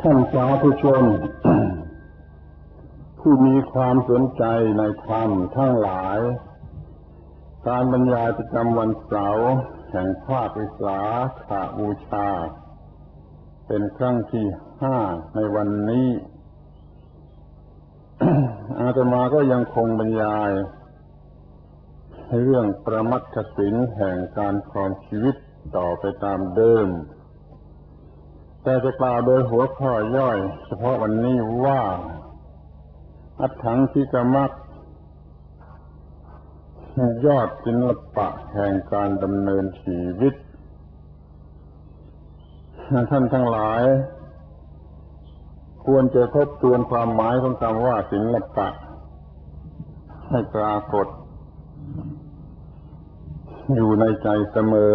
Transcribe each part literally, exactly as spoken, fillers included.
ท่านสาธุชน ผู้มีความสนใจในธรรมทั้งหลายการบรรยายประจำวันเสาร์แห่งภาควิสาขบูชาเป็นครั้งที่ห้าในวันนี้ อาตมาก็ยังคงบรรยายเรื่องประมัตถสินแห่งการครองชีวิตต่อไปตามเดิมแต่จะกล่าวโดยหัวข้อย่อยเฉพาะวันนี้ว่าอัตถังคิกมัคยอดศิลปะแห่งการดำเนินชีวิตท่านทั้งหลายควรจะทบทวนความหมายของคำว่าศิลปะให้ปรากฏอยู่ในใจเสมอ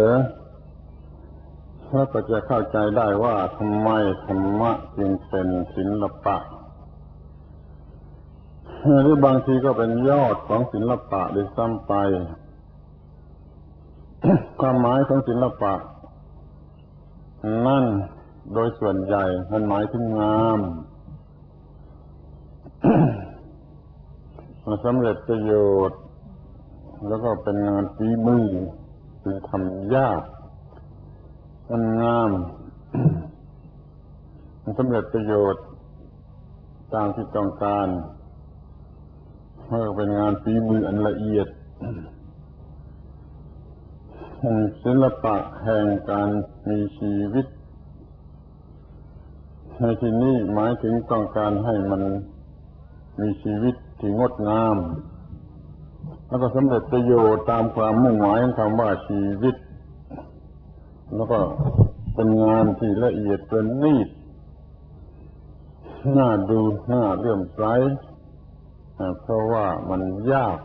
แล้วก็จะเข้าใจได้ว่าทำไมธรรมะจึงเป็นศิลปะหรือบางทีก็เป็นยอดของศิลปะด้วยซ้ำไป ความหมายของศิลปะนั่นโดยส่วนใหญ่มันหมายถึงงาม สำเร็จประโยชน์แล้วก็เป็นงานฝีมือคือทำยากมันงามมันสำเร็จประโยชน์ตามที่ต้องการเมื่อเป็นงานฝีมืออันละเอียดศิลปะแห่งการมีชีวิตในที่นี้หมายถึงต้องการให้มันมีชีวิตที่งดงามแล้วก็สำเร็จประโยชน์ตามความมุ่งหมายของคำว่าชีวิตแล้วก็เป็นงานที่ละเอียดประณีตน่าดูน่าเลื่อมใสเพราะว่ามันยาก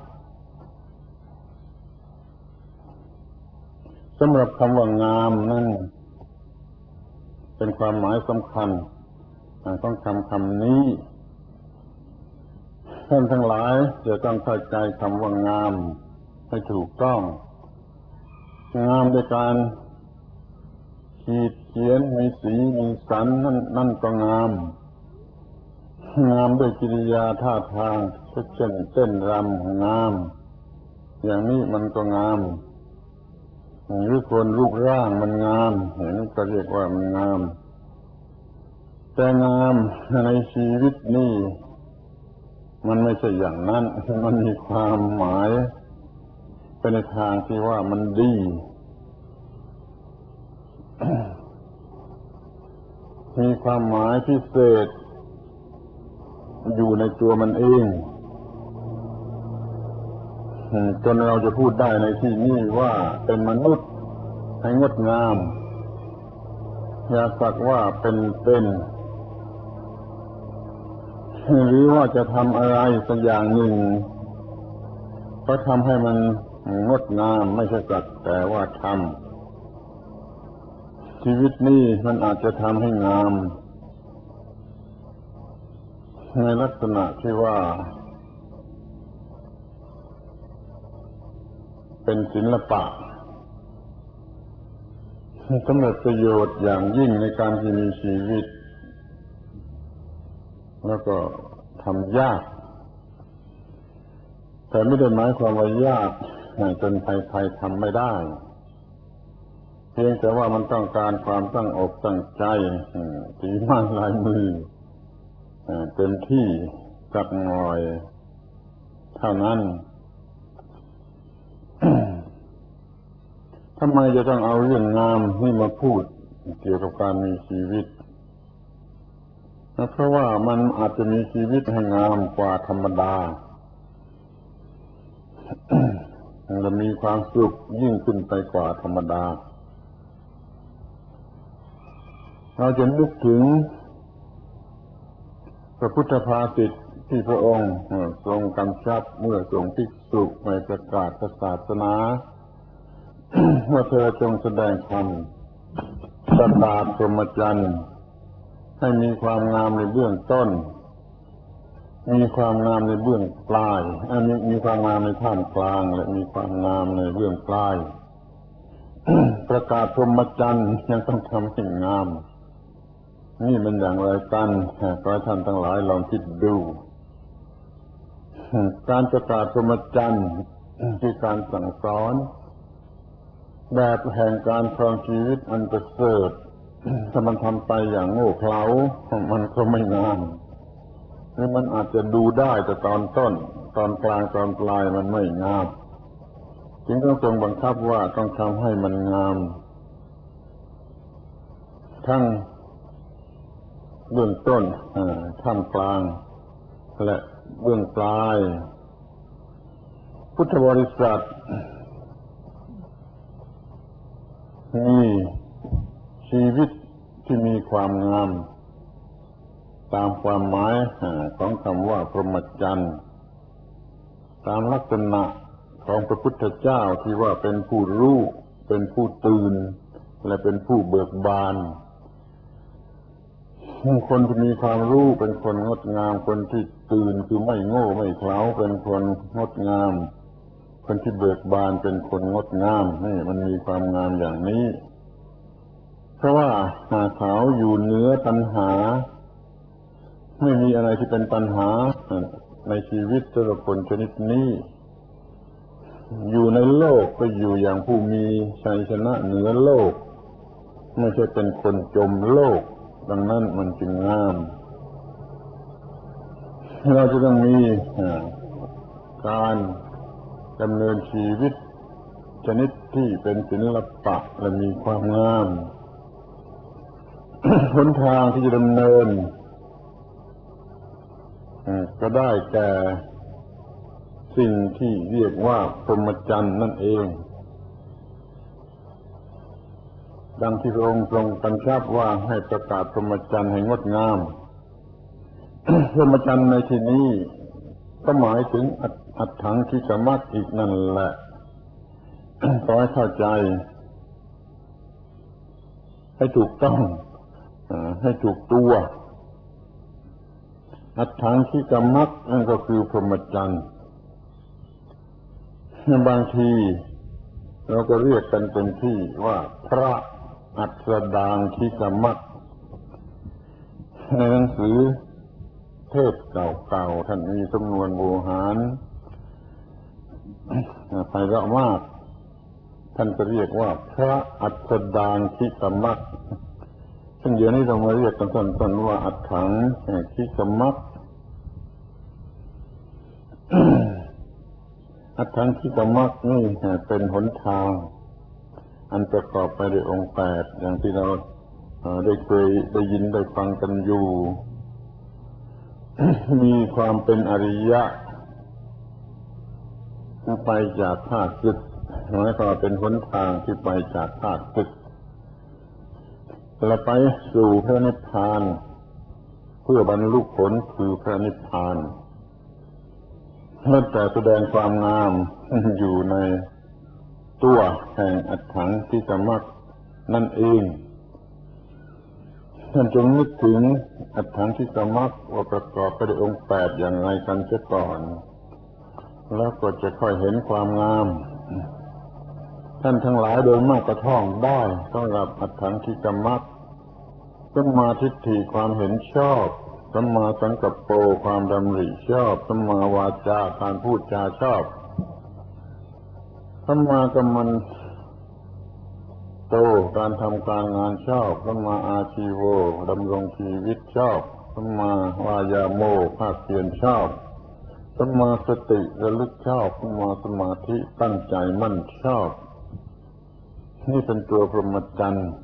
สำหรับคำว่างามนั่นเป็นความหมายสำคัญต้องคำคำนี้ท่านทั้งหลายจะต้องเข้าใจคำว่างามให้ถูกต้องงามด้วยการขีดเขียนมีสีมีสันนั่นนั่นก็งามงามด้วยกิริยาท่าทางเช่นเต้นรำงามอย่างนี้มันก็งามหรือคนรูปร่างมันงามเห็นก็เรียกว่ามันงามแต่งามในชีวิตนี่มันไม่ใช่อย่างนั้นมันมีความหมายเป็นในทางที่ว่ามันดี มีความหมายพิเศษอยู่ในตัวมันเองจนเราจะพูดได้ในที่นี้ว่าเป็นมนุษย์ให้งดงามอย่าสักว่าเป็นเป็นหรือว่าจะทำอะไรสักอย่างหนึ่งก็ทำให้มันงดงามไม่ใช่สักแต่ว่าทำชีวิตนี้มันอาจจะทำให้งามในลักษณะที่ว่าเป็นศิลปะสำเร็จประโยชน์อย่างยิ่งในการที่มีชีวิตแล้วก็ทำยากแต่ไม่ได้หมายความว่ายากจนใครๆทำไม่ได้เพียงแต่ว่ามันต้องการความตั้งอกตั้งใจฝีไม้ลายมือเต็มที่สักหน่อยเท่านั้น ทำไมจะต้องเอาเรื่องงามนี่มาพูดเกี่ยวกับการมีชีวิตเพราะว่ามันอาจจะมีชีวิตให้งามกว่าธรรมดา และมีความสุขยิ่งขึ้นไปกว่าธรรมดาเราจะนึกถึงพระพุทธภาษิตที่พระองค์ทรงกำชับเมื่อทรงภิกษุไปประกาศศาสนาว่าเธอจงแสดงธรรมประกาศพรหมจรรย์ให้มีความงามในเบื้องต้นมีความงามในเบื้องปลายมีมีความงามในท่ามกลางและมีความงามในเบื้องปลาย ประกาศพรหมจรรย์ยังต้องทำให้งามนี่มันอย่างไรกันขอให้ท่านทั้งหลายลองคิดดูการประกาศพรหมจรรย์คือการสั่งสอนแบบแห่งการครองชีวิตอันประเสริฐถ้ามันทำไปอย่างโง่เขลามันก็ไม่งามหรือมันอาจจะดูได้แต่ตอนต้นตอนกลางตอนปลายมันไม่งามจึงต้องทรงบังคับว่าต้องทำให้มันงามทั้งเบื้องต้นท่ามกลางและเบื้องปลายพุทธบริษัทมีชีวิตที่มีความงามตามความหมายของคำว่าพรหมจรรย์ตามลักษณะของพระพุทธเจ้าที่ว่าเป็นผู้รู้เป็นผู้ตื่นและเป็นผู้เบิกบานคนที่มีความรู้เป็นคนงดงามคนที่ตื่นคือไม่โง่ไม่เขลาเป็นคนงดงามคนที่เบิกบานเป็นคนงดงามนี่มันมีความงามอย่างนี้เพราะว่าหาเขาอยู่เหนือตัณหาไม่มีอะไรที่เป็นปัญหาในชีวิตสำหรับคนชนิดนี้อยู่ในโลกก็อยู่อย่างผู้มีชัยชนะเหนือโลกไม่ใช่เป็นคนจมโลกดังนั้นมันจึงงามเราจะต้องมีการดำเนินชีวิตชนิดที่เป็นศิลปะและมีความงามหนทางที่จะดำเนินก็ได้แก่สิ่งที่เรียกว่าพรหมจรรย์นั่นเองดังที่พระองค์ทรงกำชับว่าให้ประกาศพรหมจรรย์ให้งดงาม พรหมจรรย์ในที่นี้ก็หมายถึงอัตถังคิกมัคอีกนั่นแหละ ขอให้เข้าใจให้ถูกต้องให้ถูกตัวอัตถังคิกมัคนั่นก็คือพรหมจรรย์บางทีเราก็เรียกกันเป็นที่ว่าพระอัสดางคิกมัคในหนังสือเทศเก่าๆท่านมีสำนวนโบราณไพเราะมากท่านก็เรียกว่าพระอัสดางคิกมัคซึ่งเดี๋ยวนี้เรามาเรียกกันสั้นๆว่าอัตถังคิกมัคอัตถังคิกมัคนี่เป็นหนทางอันประกอบไปด้วยองค์แปดอย่างที่เราได้เคยได้ยินได้ฟังกันอยู่ มีความเป็นอริยะไปจากข้าศึกหมายความว่าเป็นหนทางที่ไปจากข้าศึกและไปสู่พระนิพพานเพื่อบรรลุผลคือพระนิพพานนั่นแต่แสดงความงามอยู่ในตัวแห่งอัตถังคิกมัคนั่นเองท่านจงนึกถึงอัตถังคิกมัคว่าประกอบไปด้วยองค์แปดอย่างไรกันเสียก่อนแล้วก็จะค่อยเห็นความงามท่านทั้งหลายโดยมากก็ท่องได้สำหรับอัตถังคิกมัคสัมมาทิฏฐิความเห็นชอบสัมมาสังกัปโปความดำริชอบสัมมาวาจาการพูดจาชอบสัมมากัมมันโตการทำการงานชอบสัมมาอาชีโวดำรงชีวิตชอบสัมมาวายาโมภาคเพียรชอบสัมมาสติระลึกชอบสัมมาสมาธิตั้งใจมั่นชอบนี่เป็นตัวพรหมจรรย์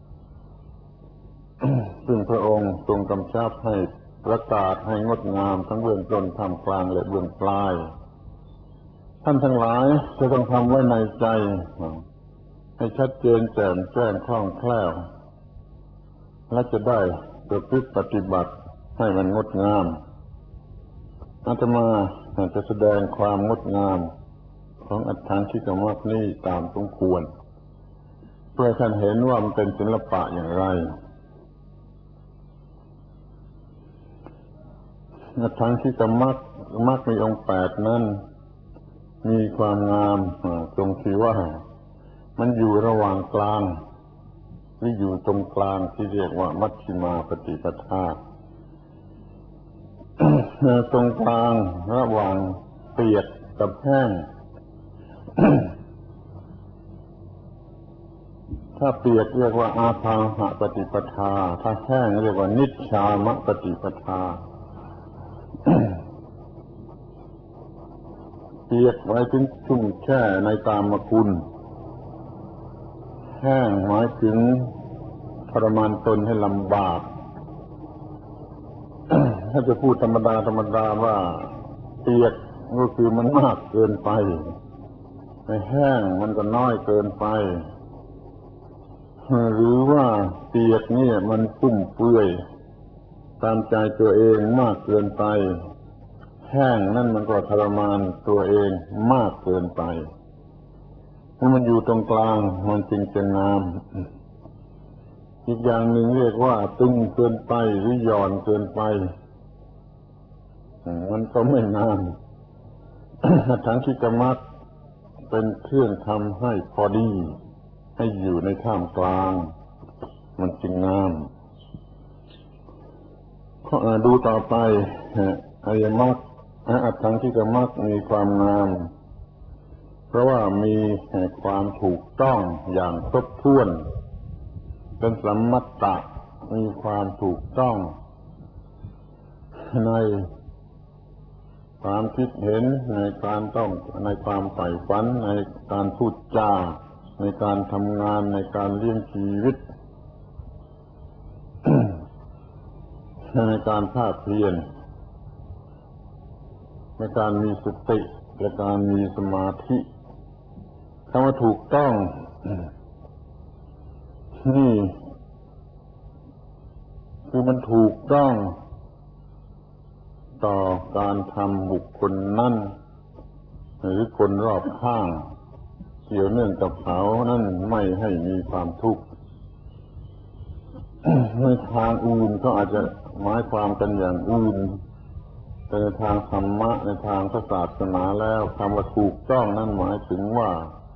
ซึ่งพระองค์ทรงกำชับให้ประกาศให้งดงามทั้งเบื้องต้นท่ามกลางและเบื้องปลายท่านทั้งหลายจะต้องทำไว้ในใจให้ชัดเจนแจ่มแจ้งคล่องแคล่วและจะได้ประพฤติปฏิบัติให้มันงดงามอาตมาจะแสดงความงดงามของอัตถังคิกมัคนี้ตามสมควรเพื่อท่านเห็นว่ามันเป็นศิลปะอย่างไรอัตถังคิกมัคมัคมีองค์แปดนั้นมีความงามตรงที่ว่ามันอยู่ระหว่างกลางหรืออยู่ตรงกลางที่เรียกว่ามัชฌิมาปฏิปทา ตรงกลางระหว่างเปียกกับแห้ง ถ้าเปียกเรียกว่าอาภาหปฏิปทาถ้าแห้งเรียกว่านิชฌามปฏิปทา เปียกหมายถึงชุ่มแช่ในกามคุณแห้งหมายถึงทรมานตนให้ลำบาก ถ้าจะพูดธรรมดาธรรมดาว่าเปียกก็คือมันมากเกินไปแห้งมันก็น้อยเกินไปหรือว่าเปียกนี่มันฟุ่มเฟือยตามใจตัวเองมากเกินไปแห้งนั่นมันก็ทรมานตัวเองมากเกินไปถ้ามันอยู่ตรงกลางมันจึงจะงามอีกอย่างหนึ่งเรียกว่าตึงเกินไปหรือหย่อนเกินไปมันก็ไม่งาม ทั้งที่กรรมะเป็นเครื่องทำให้พอดีให้อยู่ในท่ามกลางมันจึงงามข้อดูต่อไปอริยมรรคอัตถังคิกมรรคมีความงามเพราะว่ามีความถูกต้องอย่างครบถ้วนเป็นสัมมัตตะมีความถูกต้องในความคิดเห็นในการต้องในความใฝ่ฝันในการพูดจาในการทำงานในการเลี้ยงชีวิต ในการภาคเพียรในการมีสติและการมีสมาธิคำว่าถูกต้องนี่คือมันถูกต้องต่อการทำบุคคลนั้นหรือคนรอบข้างเกี่ยวเนื่องกับเขานั่นไม่ให้มีความทุกข์ ในทางอื่นก็อาจจะหมายความกันอย่างอื่นแต่ในทางธรรมะในทางศาสนาแล้วคำว่าถูกต้องนั่นหมายถึงว่า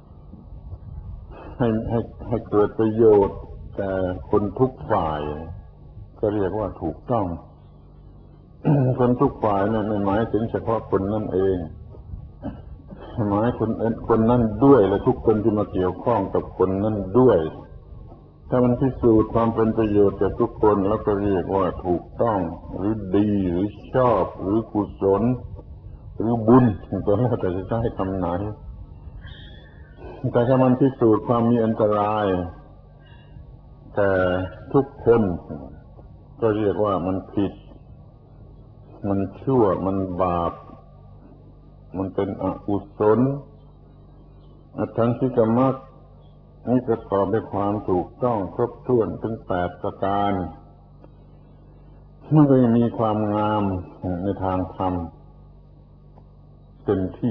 ให้ให้ให้เกิดประโยชน์แก่คนทุกฝ่ายก็เรียกว่าถูกต้อง คนทุกฝ่ายนั่นไม่หมายถึงเฉพาะคนนั่นเองหมายคนคนนั่นด้วยและทุกคนที่มาเกี่ยวข้องกับคนนั่นด้วยถ้ามันพิสูจน์ความเป็นประโยชน์แก่ทุกคนแล้วก็เรียกว่าถูกต้องหรือดีหรือชอบหรือกุศลหรือบุญก็แล้วแต่จะใช้คำไหนแต่ถ้ามันพิสูจน์ความมีอันตรายแต่ทุกคนก็เรียกว่ามันผิดมันชั่วมันบาปมันเป็นอกุศลอัตถังคิกมรรคนี่ประกอบด้วยความถูกต้องครบถ้วนถึงแปดประการมันก็ยังมีความงามในทางธรรมเต็มที่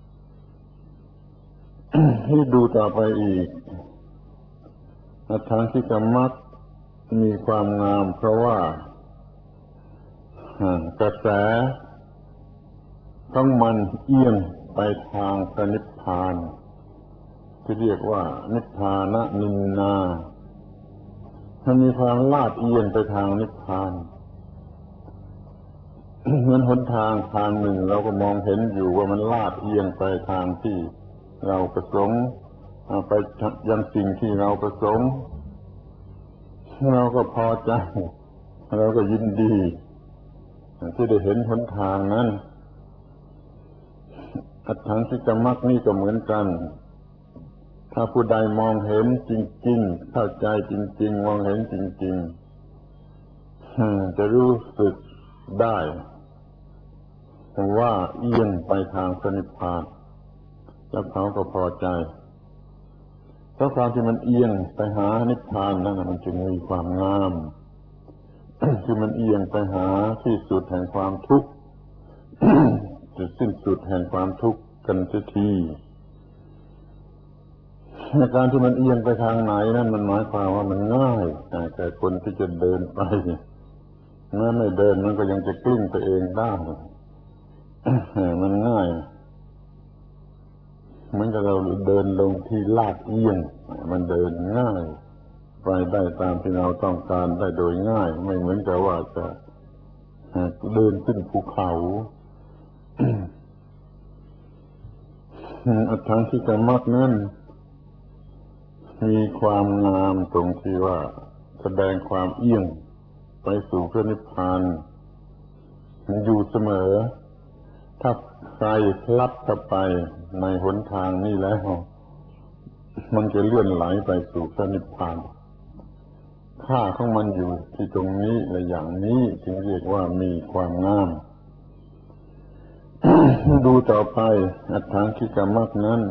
ให้ดูต่อไปอีกอัตถังคิกมรรคมีความงามเพราะว่ากระแสของมันเอียงไปทางพระนิพพานที่เรียกว่านิพพานะนินนามันมีความลาดเอียงไปทางนิพพาน เหมือนหนทางทางหนึ่งเราก็มองเห็นอยู่ว่ามันลาดเอียงไปทางที่เราประสงค์ไปยังสิ่งที่เราประสงค์เราก็พอใจเราก็ยินดีที่ได้เห็นหนทางนั้นอัตถังคิกมรรคนี่ก็เหมือนกันถ้าผู้ใดมองเห็นจริงๆเข้าใจจริงๆมองเห็นจริงๆจะรู้สึกได้ว่าเอียงไปทางพระนิพพานแล้วเขาก็พอใจเพราะความที่มันเอียงไปหานิพพานนั่นมันจึงมีความงาม คือมันเอียงไปหาที่สุดแห่งความทุกข์ จุดสิ้นสุดแห่งความทุกข์กันเสียทีในการที่มันเอียงไปทางไหนนั่นมันหมายความว่ามันง่ายแต่คนที่จะเดินไปแม้ไม่เดินมันก็ยังจะกลิ้งไปเองได้ มันง่ายเหมือนกับเราเดินลงที่ลาดเอียงมันเดินง่ายไปได้ตามที่เราต้องการได้โดยง่ายไม่เหมือนกับว่าจะเดินขึ้นภูเขา อัตถังคิกมรรคนั้นมีความงามตรงที่ว่าแสดงความเอี่ยงไปสู่พระนิพพานมันอยู่เสมอถ้าใครพลัดเข้าไปในหนทางนี้แล้วมันจะเลื่อนไหลไปสู่พระนิพพานค่าของมันอยู่ที่ตรงนี้และอย่างนี้จึงเรียกว่ามีความงาม ดูต่อไปอัตถังคิกมรรคนั้น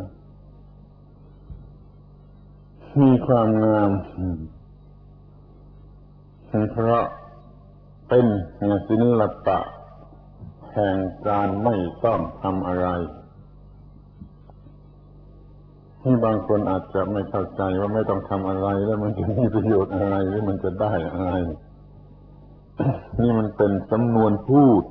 มีความงามเพราะเป็นศิลปะแห่งการไม่ต้องทำอะไรที่บางคนอาจจะไม่เข้าใจว่าไม่ต้องทำอะไรแล้วมันจะมีประโยชน์อะไรหรือมันจะได้อะไร นี่มันเป็นสำนวนพูด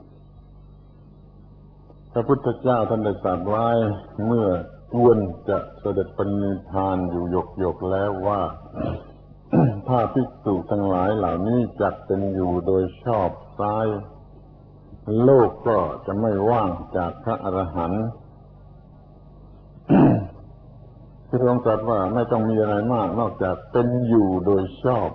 พระพุทธเจ้าท่านได้ตรัสไว้เมื่อควรจะเสด็จปรินิพพานอยู่หยกๆแล้วว่า ถ้าภิกษุทั้งหลายเหล่านี้จักเป็นอยู่โดยชอบซ้ายโลกก็จะไม่ว่างจากพระอรหันต์ ที่ทรงตรัสว่าไม่ต้องมีอะไรมากนอกจากเป็นอยู่โดยชอบ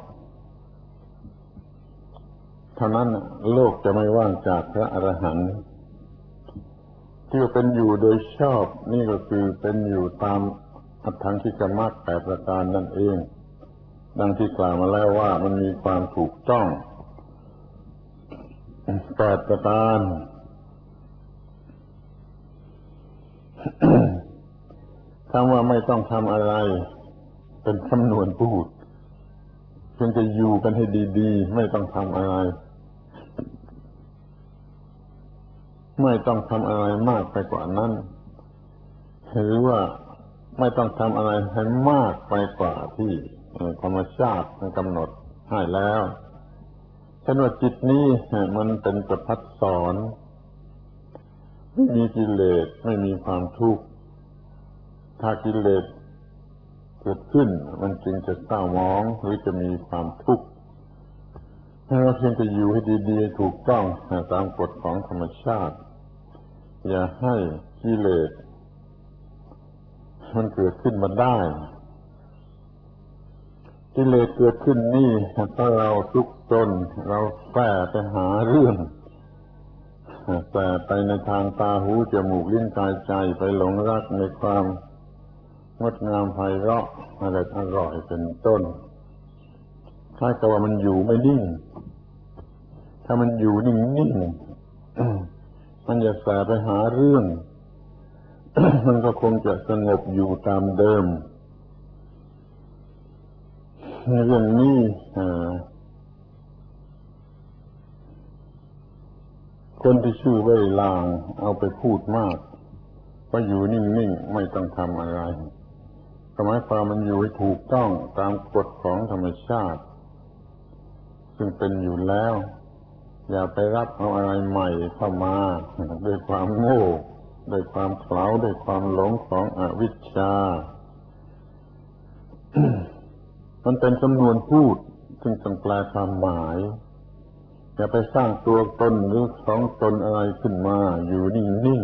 เท่านั้นโลกจะไม่ว่างจากพระอรหันต์ที่ว่าเป็นอยู่โดยชอบนี่ก็คือเป็นอยู่ตามอัตถังคิกมรรคแปดประการนั่นเองดังที่กล่าวมาแล้วว่ามันมีความถูกต้องแปดประการคำว่าไม่ต้องทำอะไรเป็นคำนวณพูดเพียงจะอยู่กันให้ดีๆไม่ต้องทำอะไรไม่ต้องทำอะไรมากไปกว่านั้นหรือว่าไม่ต้องทำอะไรให้มากไปกว่าที่ธรรมชาติกำหนดให้แล้วเช่นว่าจิตนี้มันเป็นประภัสสรไม่มีกิเลสไม่มีความทุกข์ถ้ากิเลสเกิดขึ้นมันจึงจะเศร้าหมองหรือจะมีความทุกข์ให้เราเพียงจะอยู่ให้ดีๆถูกต้องตามกฎของธรรมชาติอย่าให้กิเลสมันเกิดขึ้นมาได้กิเลสเกิดขึ้นนี่ถ้าเราทุกข์จนเราแฝงไปหาเรื่องแต่ไปในทางตาหูจมูกลิ้นกายใจไปหลงรักในความงดงามไพเราะอะไรอร่อยเป็นต้นคล้ายกับว่ามันอยู่ไม่นิ่งถ้ามันอยู่นิ่งๆมันจะแฝงไปหาเรื่อง มันก็คงจะสงบอยู่ตามเดิมในเรื่องนี้คนที่ชื่อเว่ยลางเอาไปพูดมากว่าอยู่นิ่งๆไม่ต้องทำอะไรหมายความมันอยู่ให้ถูกต้องตามกฎของธรรมชาติซึ่งเป็นอยู่แล้วอย่าไปรับเอาอะไรใหม่เข้ามาด้วยความโง่ด้วยความเขลาด้วยความหลงของอวิชชา มันเป็นสำนวนพูดซึ่งต้องแปลความหมายอย่าไปสร้างตัวตนหรือของตนอะไรขึ้นมาอยู่นิ่ง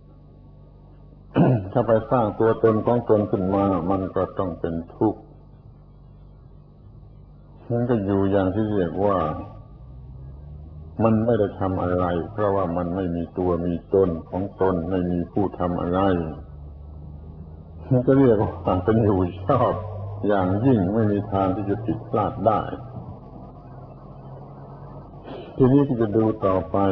ๆ ถ้าไปสร้างตัวตนของตนขึ้นมามันก็ต้องเป็นทุกข์มันก็อยู่อย่างที่เรียกว่ามันไม่ได้ทำอะไรเพราะว่ามันไม่มีตัวมีตนของตนไม่มีผู้ทำอะไรมันก็เรียกว่าเป็นอยู่ชอบอย่างยิ่งไม่มีทางที่จะผิดพลาดได้ทีนี้ที่จะดูต่อไป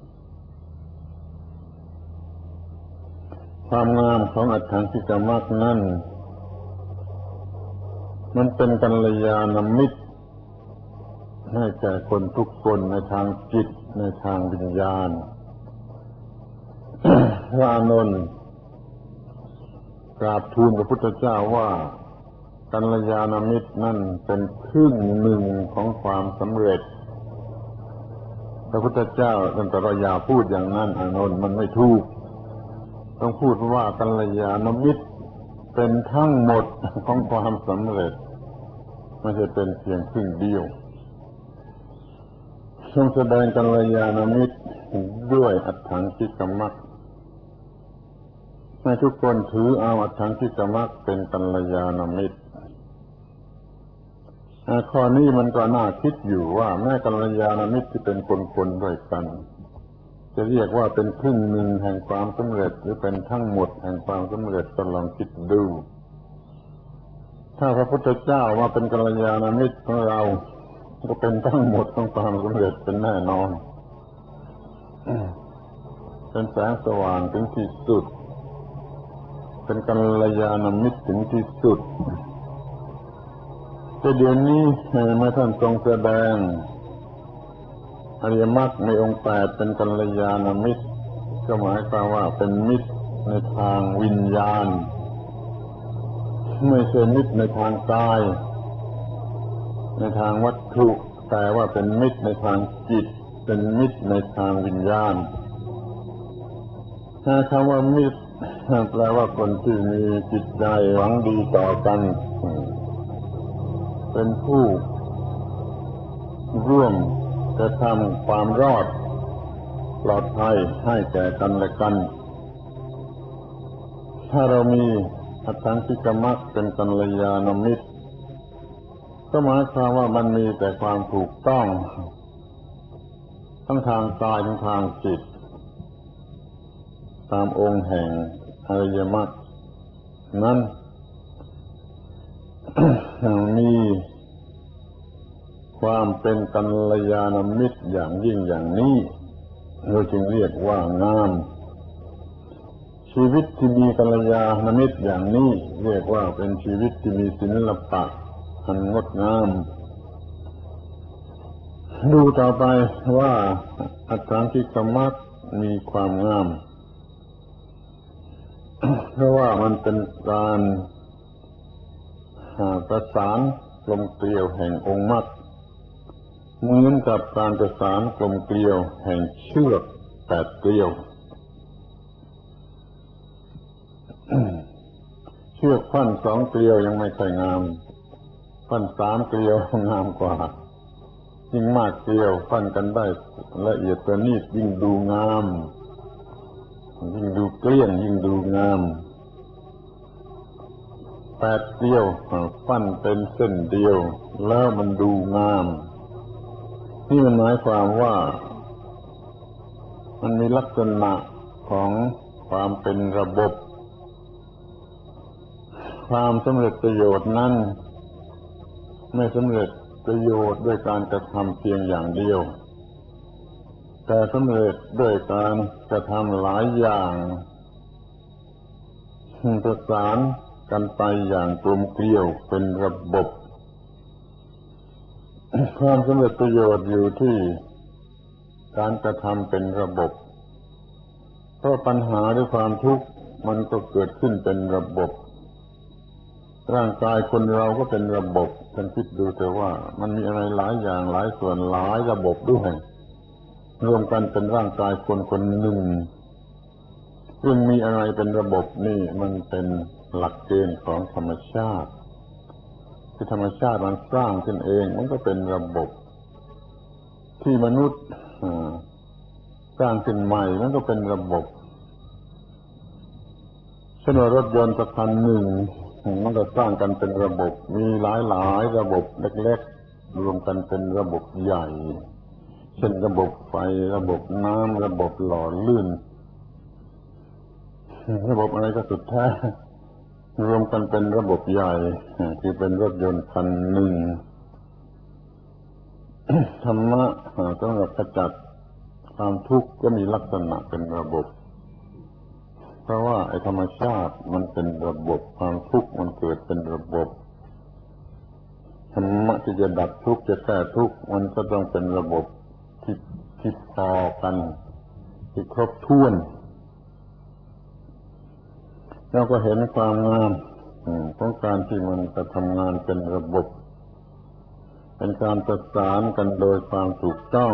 ความงามของอัตถังคิกมรรคนั้นมันเป็นกัลยาณมิตรให้แก่คนทุกคนในทางจิตในทางวิญญาณ พระอานนท์กราบทูลพระพุทธเจ้าว่ากัลยาณมิตรนั่นเป็นครึ่งหนึ่งของความสำเร็จพระพุทธเจ้าท่านตรัสว่าอย่าพูดอย่างนั้นอานนท์มันไม่ถูกต้องพูดว่ากัลยาณมิตรเป็นทั้งหมดของความสำเร็จไม่ใช่เป็นเพียงครึ่งเดียวทรงแสดงกัลยาณมิตรด้วยอัตถังคิกมัคให้ทุกคนถือเอาอัตถังคิกมัคเป็นกัลยาณมิตรข้อนี้มันก็น่าคิดอยู่ว่าแม้กัลยาณมิตรที่เป็นคนๆด้วยกันจะเรียกว่าเป็นครึ่งหนึ่งแห่งความสำเร็จหรือเป็นทั้งหมดแห่งความสำเร็จก็ลองคิดดูถ้าพระพุทธเจ้ามาเป็นกัลยาณมิตรของเราก็เป็นทั้งหมดของความสำเร็จเป็นแน่นอนเป็นแสงสว่างถึงที่สุดเป็นกัลยาณมิตรถึงที่สุดแต่เดี๋ยวนี้เมื่อท่านทรงแสดงอริยมรรคในองค์แปดเป็นกัลยาณมิตรก็หมายความว่าเป็นมิตรในทางวิญญาณไม่ใช่มิตรในทางกายในทางวัตถุแต่ว่าเป็นมิตรในทางจิตเป็นมิตรในทางวิญญาณถ้าคำว่ามิตรแปลว่าคนที่มีจิตใจหวังดีต่อกันเป็นผู้ร่วมกระทำความรอดปลอดภัยให้แก่กันและกันถ้าเรามีอัตถังคิกมัคเป็นกัลยาณมิตรก็หมายความว่ามันมีแต่ความถูกต้องทั้งทางกายทั้งทางจิตตามองค์แห่งอริยมรรคนั้น มีความเป็นกัลยาณมิตรอย่างยิ่งอย่างนี้เราจึงเรียกว่างามชีวิตที่มีกัลยาณมิตรอย่างนี้เรียกว่าเป็นชีวิตที่มีศิลปะอันงดงามดูต่อไปว่าอัตถังคิกมัคมีความงามเพราะว่ามันเป็นการประสานกลมเกลียวแห่งองค์มรรคเหมือนกับการประสานกลมเกลียวแห่งเชือกแปดเกลียวเชือกพันสองเกลียวยังไม่ค่อยงามพันสามเกลียวงามกว่ายิ่งมากเกลียวพันกันได้ละเอียดประณีตยิ่งดูงามยิ่งดูเกลี้ยงยิ่งดูงามแปดเกลียวปั้นเป็นเส้นเดียวแล้วมันดูงามนี่มันหมายความว่ามันมีลักษณะของความเป็นระบบความสำเร็จประโยชน์นั้นไม่สำเร็จประโยชน์ด้วยการกระทำเพียงอย่างเดียวแต่สำเร็จด้วยการกระทำหลายอย่างประสานกันไปอย่างกลมเกลียวเป็นระบบความสำเร็จประโยชน์อยู่ที่การกระทำเป็นระบบเพราะปัญหาหรือความทุกข์มันก็เกิดขึ้นเป็นระบบร่างกายคนเราก็เป็นระบบท่านคิดดูเถอะว่ามันมีอะไรหลายอย่างหลายส่วนหลายระบบด้วยรวมกันเป็นร่างกายคนคนหนึ่งซึ่งมีอะไรเป็นระบบนี่มันเป็นหลักเกณฑ์ของธรรมชาติที่ธรรมชาติมันสร้างขึ้นเองมันก็เป็นระบบที่มนุษย์สร้างขึ้นใหม่มันก็เป็นระบบเช่นว่ารถยนต์สักคันหนึ่งมันก็สร้างกันเป็นระบบมีหลายๆระบบเล็กๆรวมกันเป็นระบบใหญ่เช่นระบบไฟระบบน้ำระบบหล่อลื่นระบบอะไรก็สุดแท้รวมกันเป็นระบบใหญ่ที่เป็นรถยนต์คันหนึ่งธรรมะสำหรับขจัดความทุกข์ก็มีลักษณะเป็นระบบเพราะว่าไอ้ธรรมชาติมันเป็นระบบความทุกข์มันเกิดเป็นระบบธรรมะที่จะดับทุกข์จะแก้ทุกข์มันก็ต้องเป็นระบบที่ที่พอกันที่ครบถ้วนเราก็เห็นความงามของการที่มันจะทำงานเป็นระบบเป็นการประสานกันโดยความถูกต้อง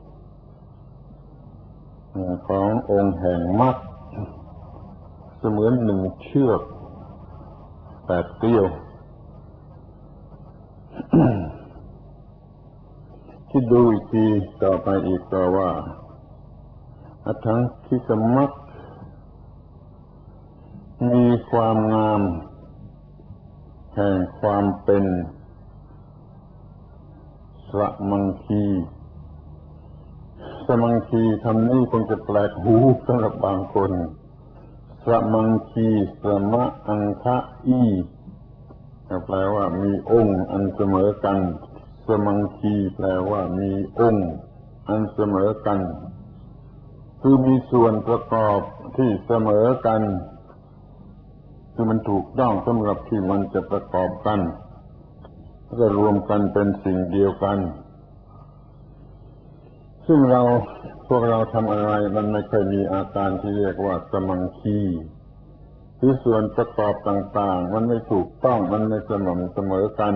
ขององค์แห่งมรรคเสมือนหนึ่งเชือกแปดเกลียวคิดดูอีกทีต่อไปอีกก็ว่าอัตถังคิกมัคมีความงามแห่งความเป็นสมังคีสมังคีคำนี้คงจะแปลกหูสำหรับบางคนสมังคีสมะอังคะอีแปลว่ามีองค์อันเสมอกันสมังคีแปลว่ามีองค์อันเสมอกันคือมีส่วนประกอบที่เสมอกันคือมันถูกต้องสำหรับที่มันจะประกอบกันแล้วก็รวมกันเป็นสิ่งเดียวกันซึ่งเราพวกเราทำอะไรมันไม่เคยมีอาการที่เรียกว่าสมังคีคือส่วนประกอบต่างๆมันไม่ถูกต้องมันไม่สม่ำเสมอกัน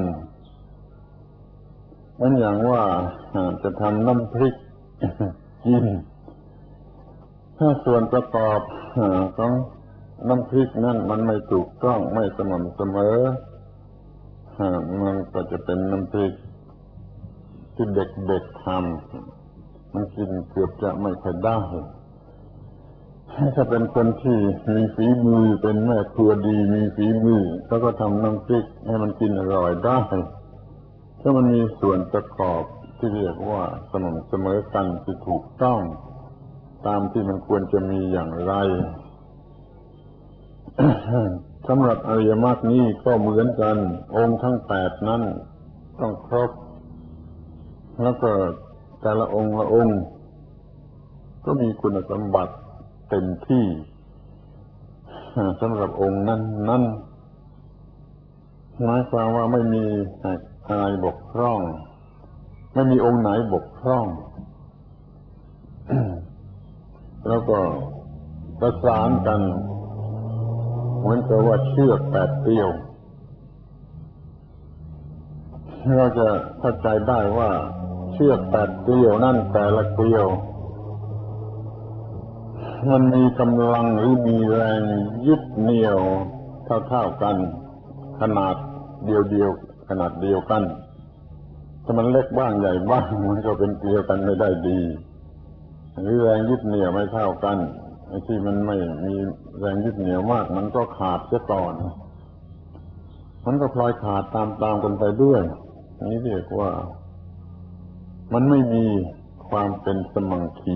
นั่นอย่างว่าจะทำน้ำพริกกินถ้าส่วนประกอบของน้ำพริกนั่นมันไม่ถูกต้องไม่สม่ำเสมอมันก็จะเป็นน้ำพริกที่เด็กๆทำมันกินเกือบจะไม่ค่อยได้ถ้าเป็นคนที่มีฝีมือเป็นแม่ครัวดีมีฝีมือเขาก็ทำน้ำพริกให้มันกินอร่อยได้ถ้ามันมีส่วนประกอบที่เรียกว่าสม่ำเสมอกันที่ถูกต้องตามที่มันควรจะมีอย่างไร สำหรับอริยมรรคนี้ก็เหมือนกันองค์ทั้งแปดนั้นต้องครบแล้วก็แต่ละองค์ละองค์ก็มีคุณสมบัติเต็มที่สำหรับองค์นั้นนั้นหมายความว่าไม่มีอะไรบกพร่องไม่มีองค์ไหนบกพร่อง แล้วก็ประสานกันเหมือนกับว่าเชือกแปดเกลียวเราจะเข้าใจได้ว่าเชือกแปดเกลียวนั่นแต่ละเกลียวมันมีกำลังหรือมีแรงยึดเหนี่ยวเท่าๆกันขนาดเดียวๆขนาดเดียวกันถ้ามันเล็กบ้างใหญ่บ้างมันก็เป็นเกลียวกันไม่ได้ดีหรือแรงยึดเหนี่ยวไม่เท่ากันไอ้ที่มันไม่มีแรงยึดเหนี่ยวมากมันก็ขาดเสียก่อนมันก็พลอยขาดตามๆกันไปด้วยนี่เรียกว่ามันไม่มีความเป็นสมังคี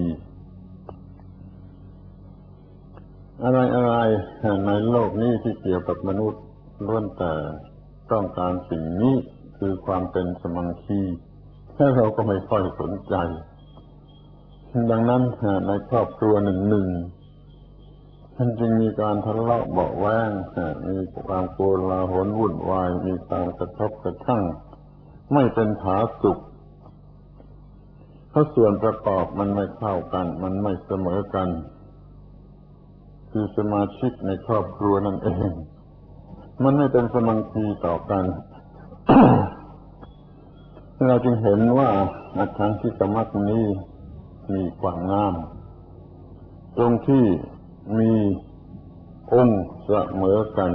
อะไรอะไรในโลกนี้ที่เกี่ยวกับมนุษย์ล้วนแต่ต้องการสิ่งนี้คือความเป็นสมังคีแต่เราก็ไม่ค่อยสนใจดังนั้นในครอบครัวหนึ่งหนึ่งมันจึงมีการทะเลาะเบาะแว้งมีความโกลาหลวุ่นวายมีการกระทบกระทั่งไม่เป็นผาสุกเพราะส่วนประกอบมันไม่เข้ากันมันไม่เสมอกันคือสมาชิกในครอบครัวนั่นเองมันไม่เป็นสมังคีต่อกัน เราจึงเห็นว่าอัตถังคิกมัคนี้มีความงามตรงที่มีองค์เสมอกัน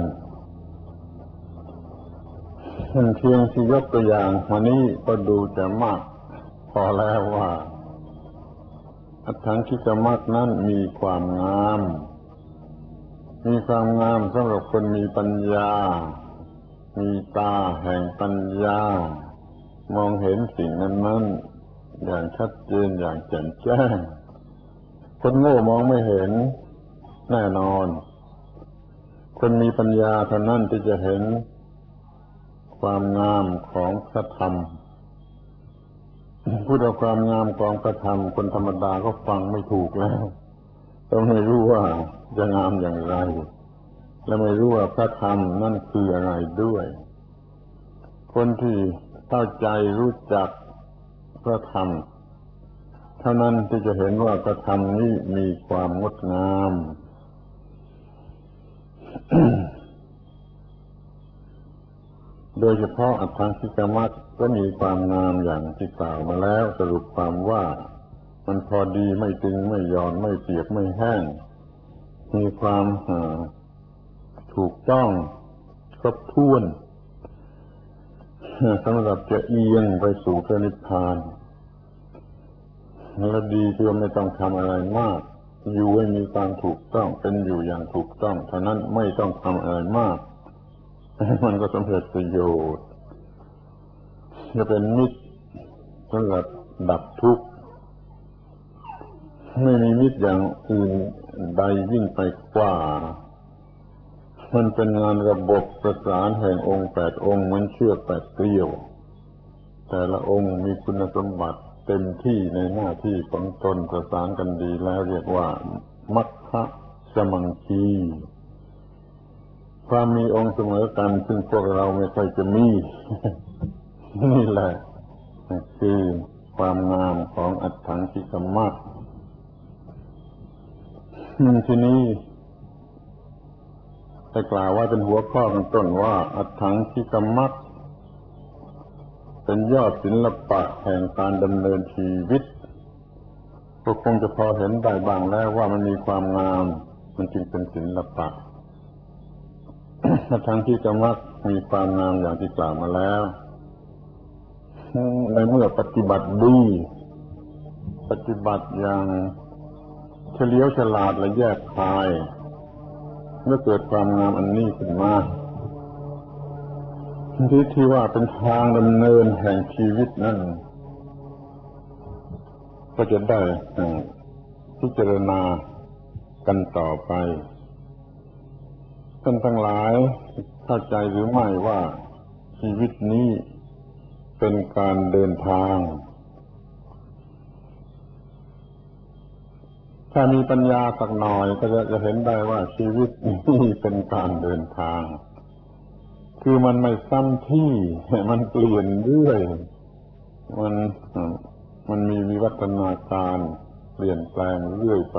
เพียงที่ยกตัวอย่างวันนี้ก็ดูจะมากพอแล้วว่าอัตถังคิกมัคนั้นมีความงามมีความงามสำหรับคนมีปัญญามีตาแห่งปัญญามองเห็นสิ่งนั้นๆอย่างชัดเจนอย่างแจ่มแจ้งคนโง่มองไม่เห็นแน่นอนคนมีปัญญาเท่านั้นที่จะเห็นความงามของพระธรรมพูดเอาความงามของพระธรรมคนธรรมดาก็ฟังไม่ถูกแล้วต้องไม่รู้ว่าจะงามอย่างไรและไม่รู้ว่าพระธรรมนั่นคืออะไรด้วยคนที่เข้าใจรู้จักพระธรรมเท่านั้นที่จะเห็นว่าพระธรรมนี้มีความงดงาม โดยเฉพาะอัตถังคิกมัคก็มีความงามอย่างที่กล่าวมาแล้วสรุปความว่ามันพอดีไม่ตึงไม่หย่อนไม่เปียกไม่แห้งมีความถูกต้องครบถ้วนสำหรับจะเอียงไปสู่พระนิพพานและดีที่ว่าไม่ต้องทำอะไรมากอยู่ให้มีความถูกต้องเป็นอยู่อย่างถูกต้องเท่านั้นไม่ต้องทำอะไรมากมันก็สำเร็จประโยชน์จะเป็นมิตรสำหรับดับทุกข์ไม่มีมิตรอย่างอื่นใดยิ่งไปกว่ามันเป็นงานระบบประสานแห่งองค์แปดองค์เหมือนเชือกแปดเกลียวแต่ละองค์มีคุณสมบัติเต็มที่ในหน้าที่ของตนประสานกันดีแล้วเรียกว่ามัคคะสมังคีความมีองค์เสมอกันซึ่งพวกเราไม่ค่อยจะมีนี่แหละคือความงามของอัตถังคิกมัคทีนี้ได้กล่าวว่าเป็นหัวข้อเป็นต้นว่าอัตถังคิกมัคเป็นยอดศิลปะแห่งการดำเนินชีวิตก็คงจะพอเห็นได้บ้างแล้วว่ามันมีความงามมันจึงเป็นศิลปะอัตถังคิกมัคมีความงามอย่างที่กล่าวมาแล้วในเมื่อปฏิบัติดีปฏิบัติอย่างเฉลียวฉลาดและแยกคายเมื่อเกิดความงามอันนี้ขึ้นมาที่ที่ว่าเป็นทางดำเนินแห่งชีวิตนั้นก็จะได้พิจารณากันต่อไปท่านทั้งหลายเข้าใจหรือไม่ว่าชีวิตนี้เป็นการเดินทางถ้ามีปัญญาสักหน่อยก็จะจะเห็นได้ว่าชีวิตนี้เป็นการเดินทางคือมันไม่ซ้ำที่มันเปลี่ยนเรื่อยมันมันมีวิวัฒนาการเปลี่ยนแปลงเรื่อยไป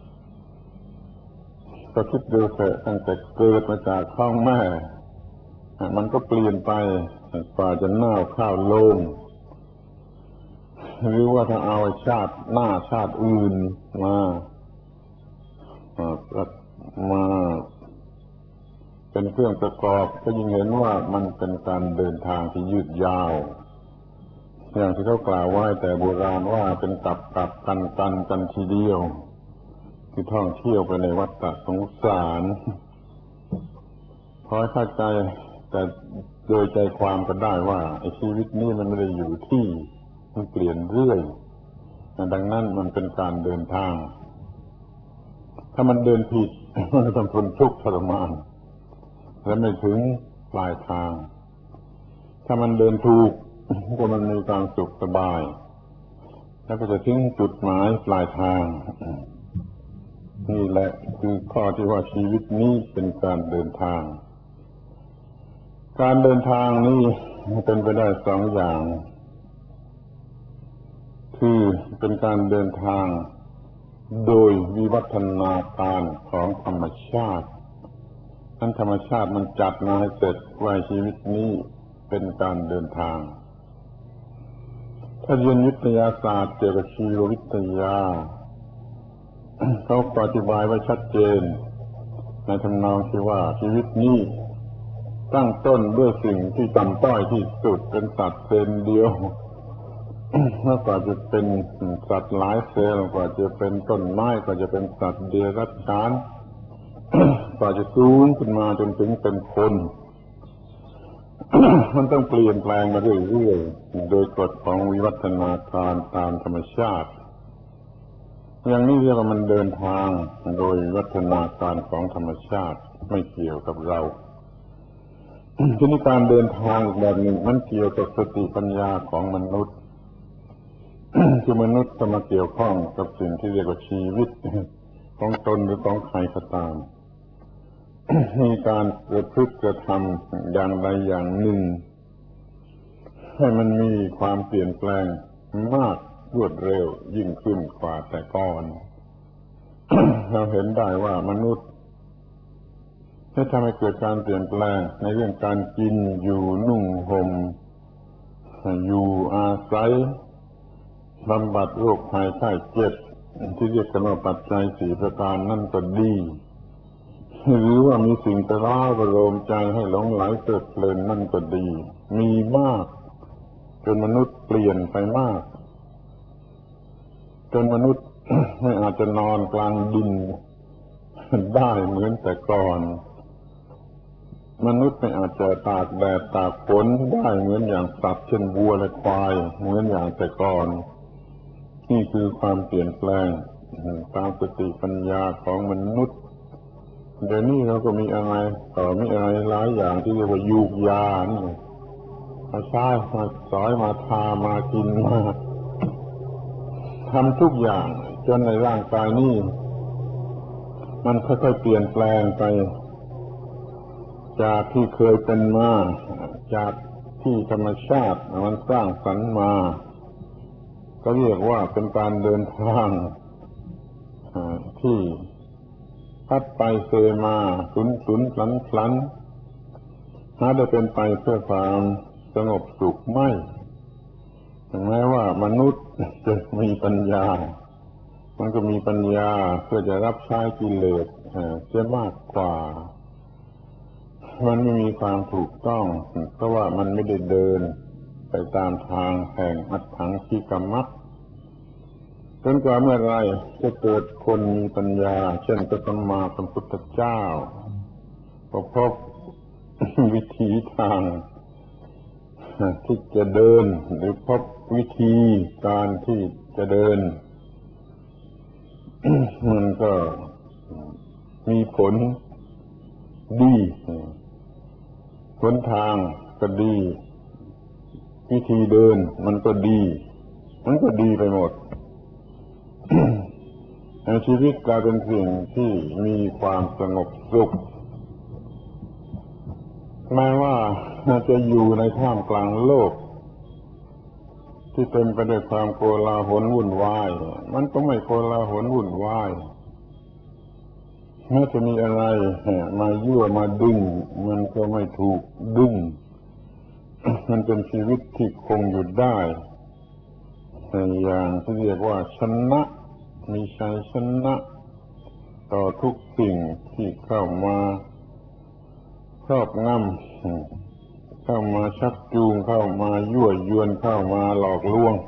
ก็คิดดูเถอะตั้งแต่เกิดมาจากท้องแม่มันก็เปลี่ยนไปกว่าจะเน่าข้าวโลงหรือว่าถ้าเอาชาติหน้าชาติอื่นมามาเป็นเครื่องประกอบก็ยิ่งเห็นว่ามันเป็นการเดินทางที่ยืดยาวอย่างที่เขากล่าวไว้แต่โบราณว่าเป็นกับกับกันกันกันทีเดียวที่ท่องเที่ยวไปในวัฏสงสารพอเข้าใจแต่โดยใจความก็ได้ว่าไอ้ชีวิตนี้มันไม่ได้อยู่ที่มันเปลี่ยนเรื่อยดังนั้นมันเป็นการเดินทางถ้ามันเดินผิดมันจะต้องทนทุกข์ทรมานและไม่ถึงปลายทางถ้ามันเดินถูกก็มันมีความสุขสบายแล้วก็จะถึงจุดหมายปลายทางนี่แหละคือข้อที่ว่าชีวิตนี้เป็นการเดินทางการเดินทางนี้เป็นไปได้สองอย่างคือเป็นการเดินทางโดยวิวัฒนาการของธรรมชาตินั้นธรรมชาติมันจัดมาให้เสร็จว่าชีวิตนี้เป็นการเดินทางถ้าเรียนวิทยาศาสตร์เกี่ยวกับชีววิทยาเขาอธิบายไว้ชัดเจนในทำนองที่ว่าชีวิตนี้ตั้งต้นด้วยสิ่งที่ต่ำต้อยที่สุดเป็นสัตว์เซลล์เดียวเมื่อกว่าจะเป็นสัตว์หลายเซลล์กว่าจะเป็นต้นไม้กว่าจะเป็นสัตว์เดรัจฉานกว่าจะสูงขึ้นมาจนถึงเป็นคนมันต้องเปลี่ยนแปลงมาเรื่อยๆโดยกฎของวิวัฒนาการตามธรรมชาติอย่างนี้เรียกว่ามันเดินทางโดยวิวัฒนาการของธรรมชาติไม่เกี่ยวกับเราทีนี้การเดินทางอีกแบบหนึ่งมันเกี่ยวกับสติปัญญาของมนุษย์คือมนุษย์จะมาเกี่ยวข้องกับสิ่งที่เรียกว่าชีวิตของตนหรือของใครก็ตามมีการประพฤติกระทำอย่างใดอย่างหนึ่งให้มันมีความเปลี่ยนแปลงมากรวดเร็วยิ่งขึ้นกว่าแต่ก่อน เราเห็นได้ว่ามนุษย์ถ้าทำให้เกิดการเปลี่ยนแปลงในเรื่องการกินอยู่นุ่งห่มอยู่อาศัยบำบัดโรคภัยไข้เจ็บที่เรียกกันว่าปัจจัยสี่ประการนั่นก็ดีหรือว่ามีสิ่งตะล่าประโลมใจให้หลงไหลเพลิดเพลินนั่นก็ดีมีมากจนมนุษย์เปลี่ยนไปมากจนมนุษย์ ไม่อาจจะนอนกลางดินได้เหมือนแต่ก่อนมนุษย์ไม่อาจจะตากแดดตากฝนได้เหมือนอย่างสัตว์เช่นวัวและควายเหมือนอย่างแต่ก่อนนี่คือความเปลี่ยนแปลงตามสติปัญญาของมนุษย์เดี๋ยวนี้เราก็มีอะไรต่อมีอะไรหลายอย่างที่เรียกว่ายูกยานี่มาใช้มาสอยมาทามากินมาทำทุกอย่างจนในร่างกายนี่มันค่อยๆเปลี่ยนแปลงไปจากที่เคยเป็นมาจากที่ธรรมชาติมันสร้างสรรค์มาก็เรียกว่าเป็นการเดินทางที่พัดไปเซมาสุนสุนพลันพลันหาได้เป็นไปเพื่อความสงบสุขไม่ถึงแม้ว่ามนุษย์จะมีปัญญามันก็มีปัญญาเพื่อจะรับใช้กิเลสเสียมากกว่ามันไม่มีความถูกต้องเพราะว่ามันไม่ได้เดินไปตามทางแห่งอัตถังคิกมัคจนกว่าเมื่อไรจะเกิดคนมีปัญญาเช่นพระสัมมาสัมพุทธเจ้าก็พบวิธีทางที่จะเดินหรือพบวิธีการที่จะเดิน มันก็มีผลดีหนทางก็ดีวิธีเดินมันก็ดีมันก็ดีไปหมด ชีวิตกลายเป็นสิ่งที่มีความสงบสุขแม้ว่าจะอยู่ในท่ามกลางโลกที่เต็มไปด้วยความโกลาหลวุ่นวายมันก็ไม่โกลาหลวุ่นวายแม้จะมีอะไรมายั่วมาดึงมันก็ไม่ถูกดึง มันเป็นชีวิตที่คงอยู่ได้อย่างที่เรียกว่าชนะมีชัยชนะต่อทุกสิ่งที่เข้ามาครอบงำเข้ามาชักจูงเข้ามายั่วยวนเข้ามาหลอกลวง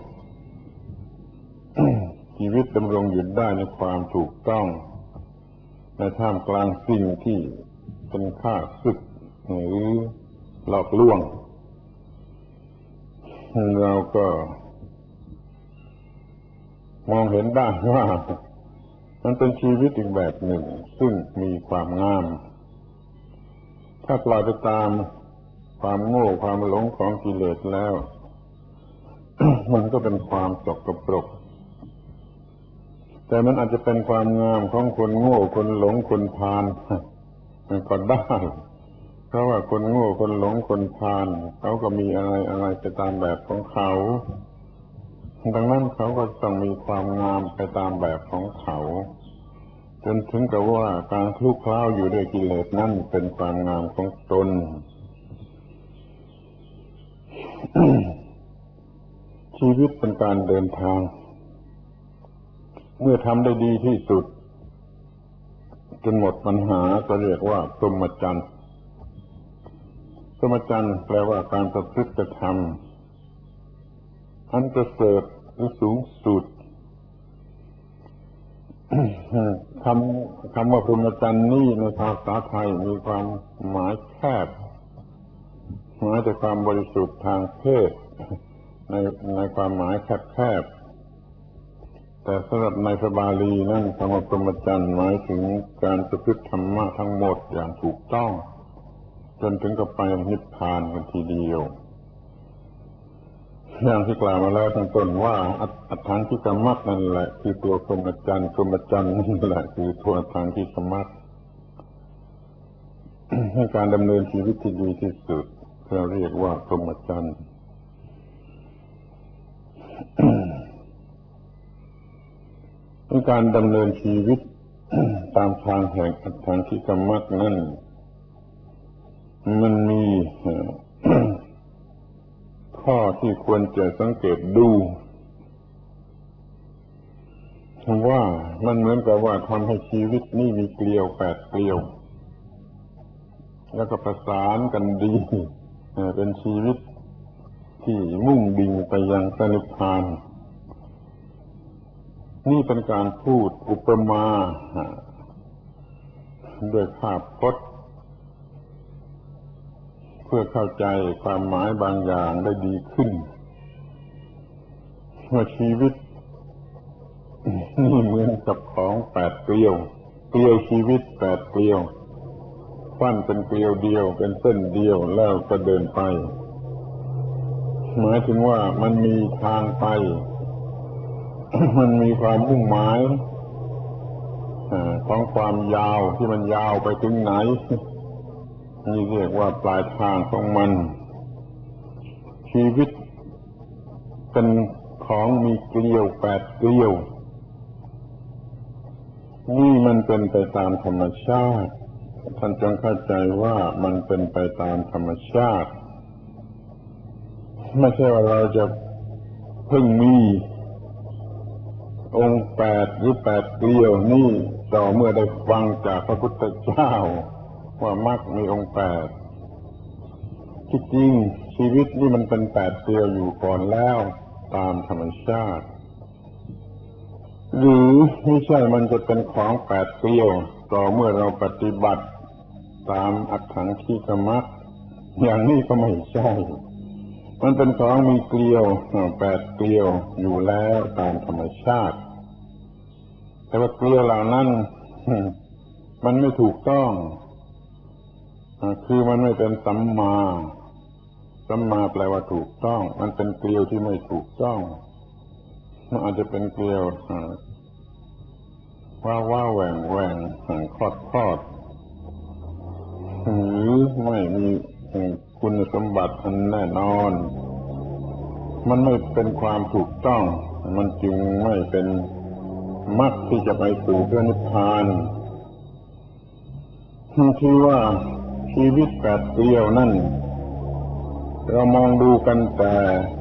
ชีวิตดำรงอยู่ได้ในความถูกต้องในท่ามกลางสิ่งที่เป็นข้าศึกหรือหลอกลวงเราก็มองเห็นได้ว่ามันเป็นชีวิตอีกแบบหนึ่งซึ่งมีความงามถ้าปล่อยไปตามความโง่ความหลงของกิเลสแล้ว มันก็เป็นความสกปรกแต่มันอาจจะเป็นความงามของคนโง่คนหลงคนพาลมันก็ได้เพราะว่าคนโง่คนหลงคนพาลเขาก็มีอะไรอะไรไปตามแบบของเขาดังนั้นเขาก็ต้องมีความงามไปตามแบบของเขาจนถึงกับว่าการคลุกคล้าอยู่ด้วยกิเลสนั่นเป็นความงามของตน ชีวิตเป็นการเดินทางเมื่อทำได้ดีที่สุดจนหมดปัญหาก็เรียกว่าพรหมจรรย์พรหมจรรย์แปลว่าการประพฤติธรรมอันประเสริฐหรือสูงสุด คำคำว่าพรหมจรรย์นี่ในภาษาไทยมีความหมายแคบหมายถึงความบริสุทธิ์ทางเพศในในความหมายแคบๆแต่สำหรับในพระบาลีนั่นคำว่าพรหมจรรย์หมายถึงการประพฤติธรรมะทั้งหมดอย่างถูกต้องจนถึงกับไปนิพพานกันทีเดียวอย่างที่กล่าวมาแล้วตั้งต้นว่าอัตถังคิกมัคนั่นแหละคือตัวพรหมจรรย์พรหมจรรย์นั่นแหละคือตัวอัตถังคิกมัค ให้การดำเนินชีวิตที่ดีที่สุดเราเรียกว่าพรหมจรรย์ ในการดำเนินชีวิต ตามทางแห่งอัตถังคิกมัคนั่นมันมี ข้อที่ควรจะสังเกตดูว่ามันเหมือนกับว่าทำให้ชีวิตนี่มีเกลียวแปดเกลียวแล้วก็ประสานกันดีเป็นชีวิตที่มุ่งดิ่งไปยังพระนิพพานนี่เป็นการพูดอุปมาด้วยภาพพจน์เพื่อเข้าใจความหมายบางอย่างได้ดีขึ้นว่าชีวิตนี่เหมือนกับของแปดเกลียวเกลียวชีวิตแปดเกลียวปั้นเป็นเกลียวเดียวเป็นเส้นเดียวแล้วก็เดินไปหมายถึงว่ามันมีทางไป มันมีความมุ่งหมายของความยาวที่มันยาวไปถึงไหนนี่เรียกว่าปลายทางของมันชีวิตเป็นของมีเกลียวแปดเกลียวนี่มันเป็นไปตามธรรมชาติท่านจงเข้าใจว่ามันเป็นไปตามธรรมชาติไม่ใช่ว่าเราจะเพิ่งมีองค์แปดหรือแปดเกลียวนี่ต่อเมื่อได้ฟังจากพระพุทธเจ้าว่ามรรคมีองค์แปดที่จริงชีวิตนี่มันเป็นแปดเกลียวอยู่ก่อนแล้วตามธรรมชาติหรือไม่ใช่มันจะเป็นของแปดเกลียวต่อเมื่อเราปฏิบัติตามอัตถังคีกมรรคอย่างนี้ก็ไม่ใช่มันเป็นของมีเกลียวแปดเกลียวอยู่แล้วตามธรรมชาติแต่ว่าเกลียวเหล่านั้นมันไม่ถูกต้องคือมันไม่เป็นสัมมาสัมมาแปลว่าถูกต้องมันเป็นเกลียวที่ไม่ถูกต้องมันอาจจะเป็นเกลียวว่าว่าแหว่งแหว่งคอดคอดหรือไม่มีคุณสมบัติอันแน่นอนมันไม่เป็นความถูกต้องมันจึงไม่เป็นมรรคที่จะไปสู่พระนิพพานที่ว่าชีวิตแปดเกลียวนั่นเรามองดูกันแต่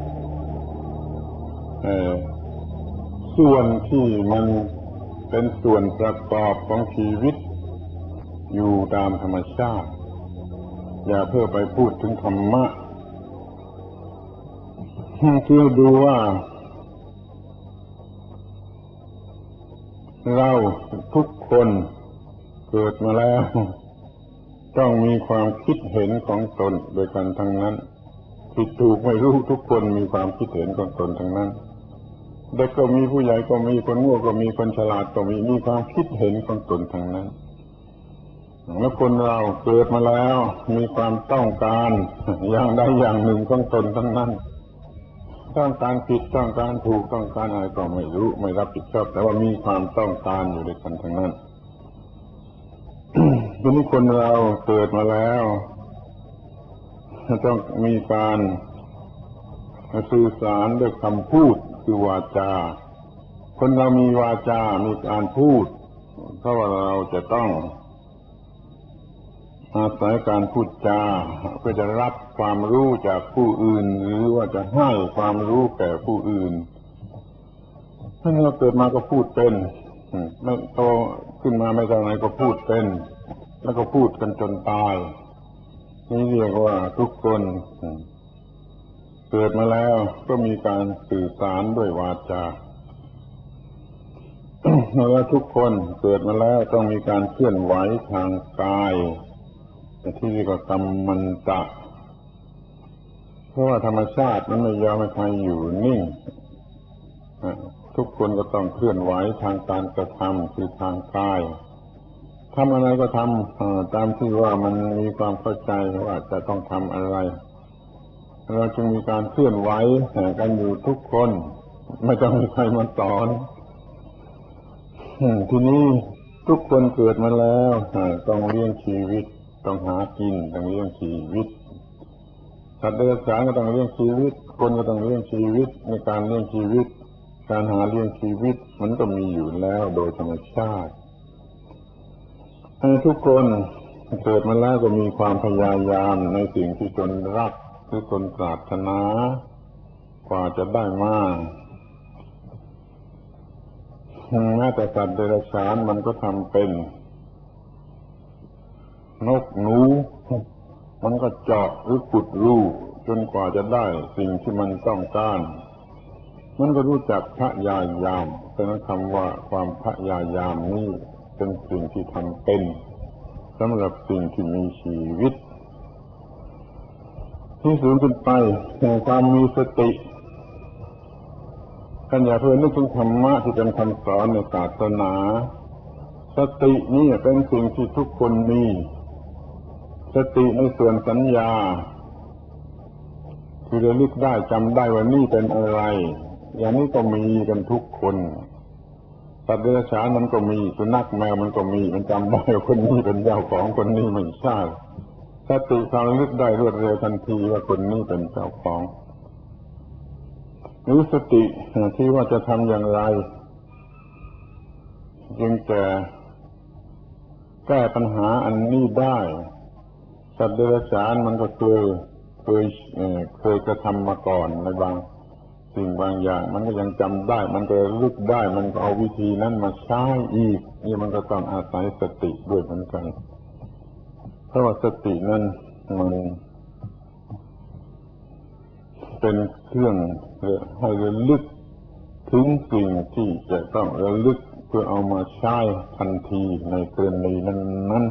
ส่วนที่มันเป็นส่วนประกอบของชีวิตอยู่ตามธรรมชาติอย่าเพื่อไปพูดถึงธรรมะคือดูว่าเราทุกคนเกิดมาแล้วต้องมีความคิดเห็นของตนโดยกันทั้งนั้นผิดถูกไม่รู้ทุกคนมีความคิดเห็นของตนทั้งนั้นเด็กก็มีผู้ใหญ่ก็มีคนโง่ก็มีคนฉลาดก็มีมีความคิดเห็นของตนทั้งนั้นแล้วคนเราเกิดมาแล้วมีความต้องการอย่างใดอย่างหนึ่งของตนทั้งนั้นต้องการผิดต้องการถูกต้องการอะไรก็ไม่รู้ไม่รับผิดชอบแต่ว่ามีความต้องการอยู่ด้วยกันทั้งนั้น ทีนี้คนเราเกิดมาแล้วต้องมีการสื่อสารด้วยคำพูดคือวาจาคนเรามีวาจามีการพูดเพราะว่าเราจะต้องอาศัยการพูดจาเพื่อจะรับความรู้จากผู้อื่นหรือว่าจะให้ความรู้แก่ผู้อื่นถ้าเราเกิดมาก็พูดเป็นไม่โตขึ้นมาไม่เท่าไหร่ก็พูดเป็นแล้วก็พูดกันจนตายนี่เรียกว่าทุกคนเกิดมาแล้วก็มีการสื่อสารด้วยวาจาแล้วทุกคนเกิดมาแล้วต้องมีการเคลื่อนไหวทางกายที่เรียกว่ากรรมันตะเพราะว่าธรรมชาติมันไม่ยอมให้ใครอยู่นิ่งทุกคนก็ต้องเคลื่อนไหวทางการกระทำคือทางกายทำอะไรก็ทำตามที่ว่ามันมีความเข้าใจว่าจะต้องทำอะไรเราจึงมีการเคลื่อนไหวกันอยู่ทุกคนไม่ต้องมีใครมาสอนทีนี้ทุกคนเกิดมาแล้วต้องเลี้ยงชีวิตต้องหากินต้องเลี้ยงชีวิตสัตว์เดรัจฉานก็ต้องเลี้ยงชีวิตคนก็ต้องเลี้ยงชีวิตในการเลี้ยงชีวิตการหาเลี้ยงชีวิตมันก็มีอยู่แล้วโดยธรรมชาติทุกคนเกิดมาแล้วก็มีความพยายามในสิ่งที่ตนรักหรือตนปรารถนากว่าจะได้มาแม้แต่สัตว์เดรัจฉานมันก็ทำเป็นนกหนูมันก็เจาะหรือขุดรูจนกว่าจะได้สิ่งที่มันต้องการมันก็รู้จักพยายามเพราะนั้นคำว่าความพยายามนี้เป็นสิ่งที่ทำเป็นสำหรับสิ่งที่มีชีวิตที่สูงขึ้นไปแห่งความมีสติท่านอย่าเพิ่งนึกถึงธรรมะที่เป็นคำสอนในศาสนาสตินี่เป็นสิ่งที่ทุกคนมีสติในส่วนสัญญาคือระลึกได้จำได้ว่านี่เป็นอะไรอย่างนี้ก็มีกันทุกคนสัตว์เดรัจฉานมันก็มีสุนัขแมวมันก็มีมันจำได้ว่าคนนี้เป็นเจ้าของคนนี้ไม่ใช่สติความระลึกได้รวดเร็วทันทีว่าคนนี้เป็นเจ้าของหรือสติที่ว่าจะทำอย่างไรจึงจะแก้ปัญหาอันนี้ได้สัตว์เดรัจฉานมันก็เคยเคยเคยกระทำมาก่อนในบางสิ่งบางอย่างมันก็ยังจำได้มันก็ลึกได้มันก็เอาวิธีนั้นมาใช้อีกนี่มันก็ต้องอาศัยสติด้วยเหมือนกันเพราะว่าสตินั้นมันเป็นเครื่องให้ระลึกถึงสิ่งที่จะต้องระลึกเพื่อเอามาใช้ทันทีในกรณีนั้น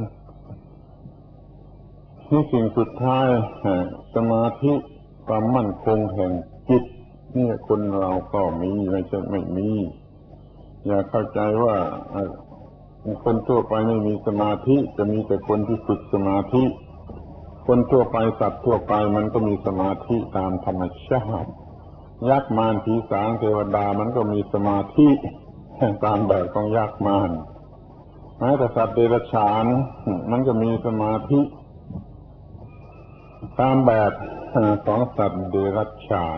ๆที่สิ่งสุดท้ายสมาธิความมั่นคงแห่งจิตนี่คนเราก็มีไม่ใช่ไม่มีอย่าเข้าใจว่าคนทั่วไปไม่มีสมาธิจะมีแต่คนที่ฝึกสมาธิคนทั่วไปสัตว์ทั่วไปมันก็มีสมาธิตามธรรมชาติยักษ์มารผีสางเทวดามันก็มีสมาธิตามแบบของยักษ์มารแม้แต่สัตว์เดรัจฉานมันก็มีสมาธิตามแบบของสัตว์เดรัจฉาน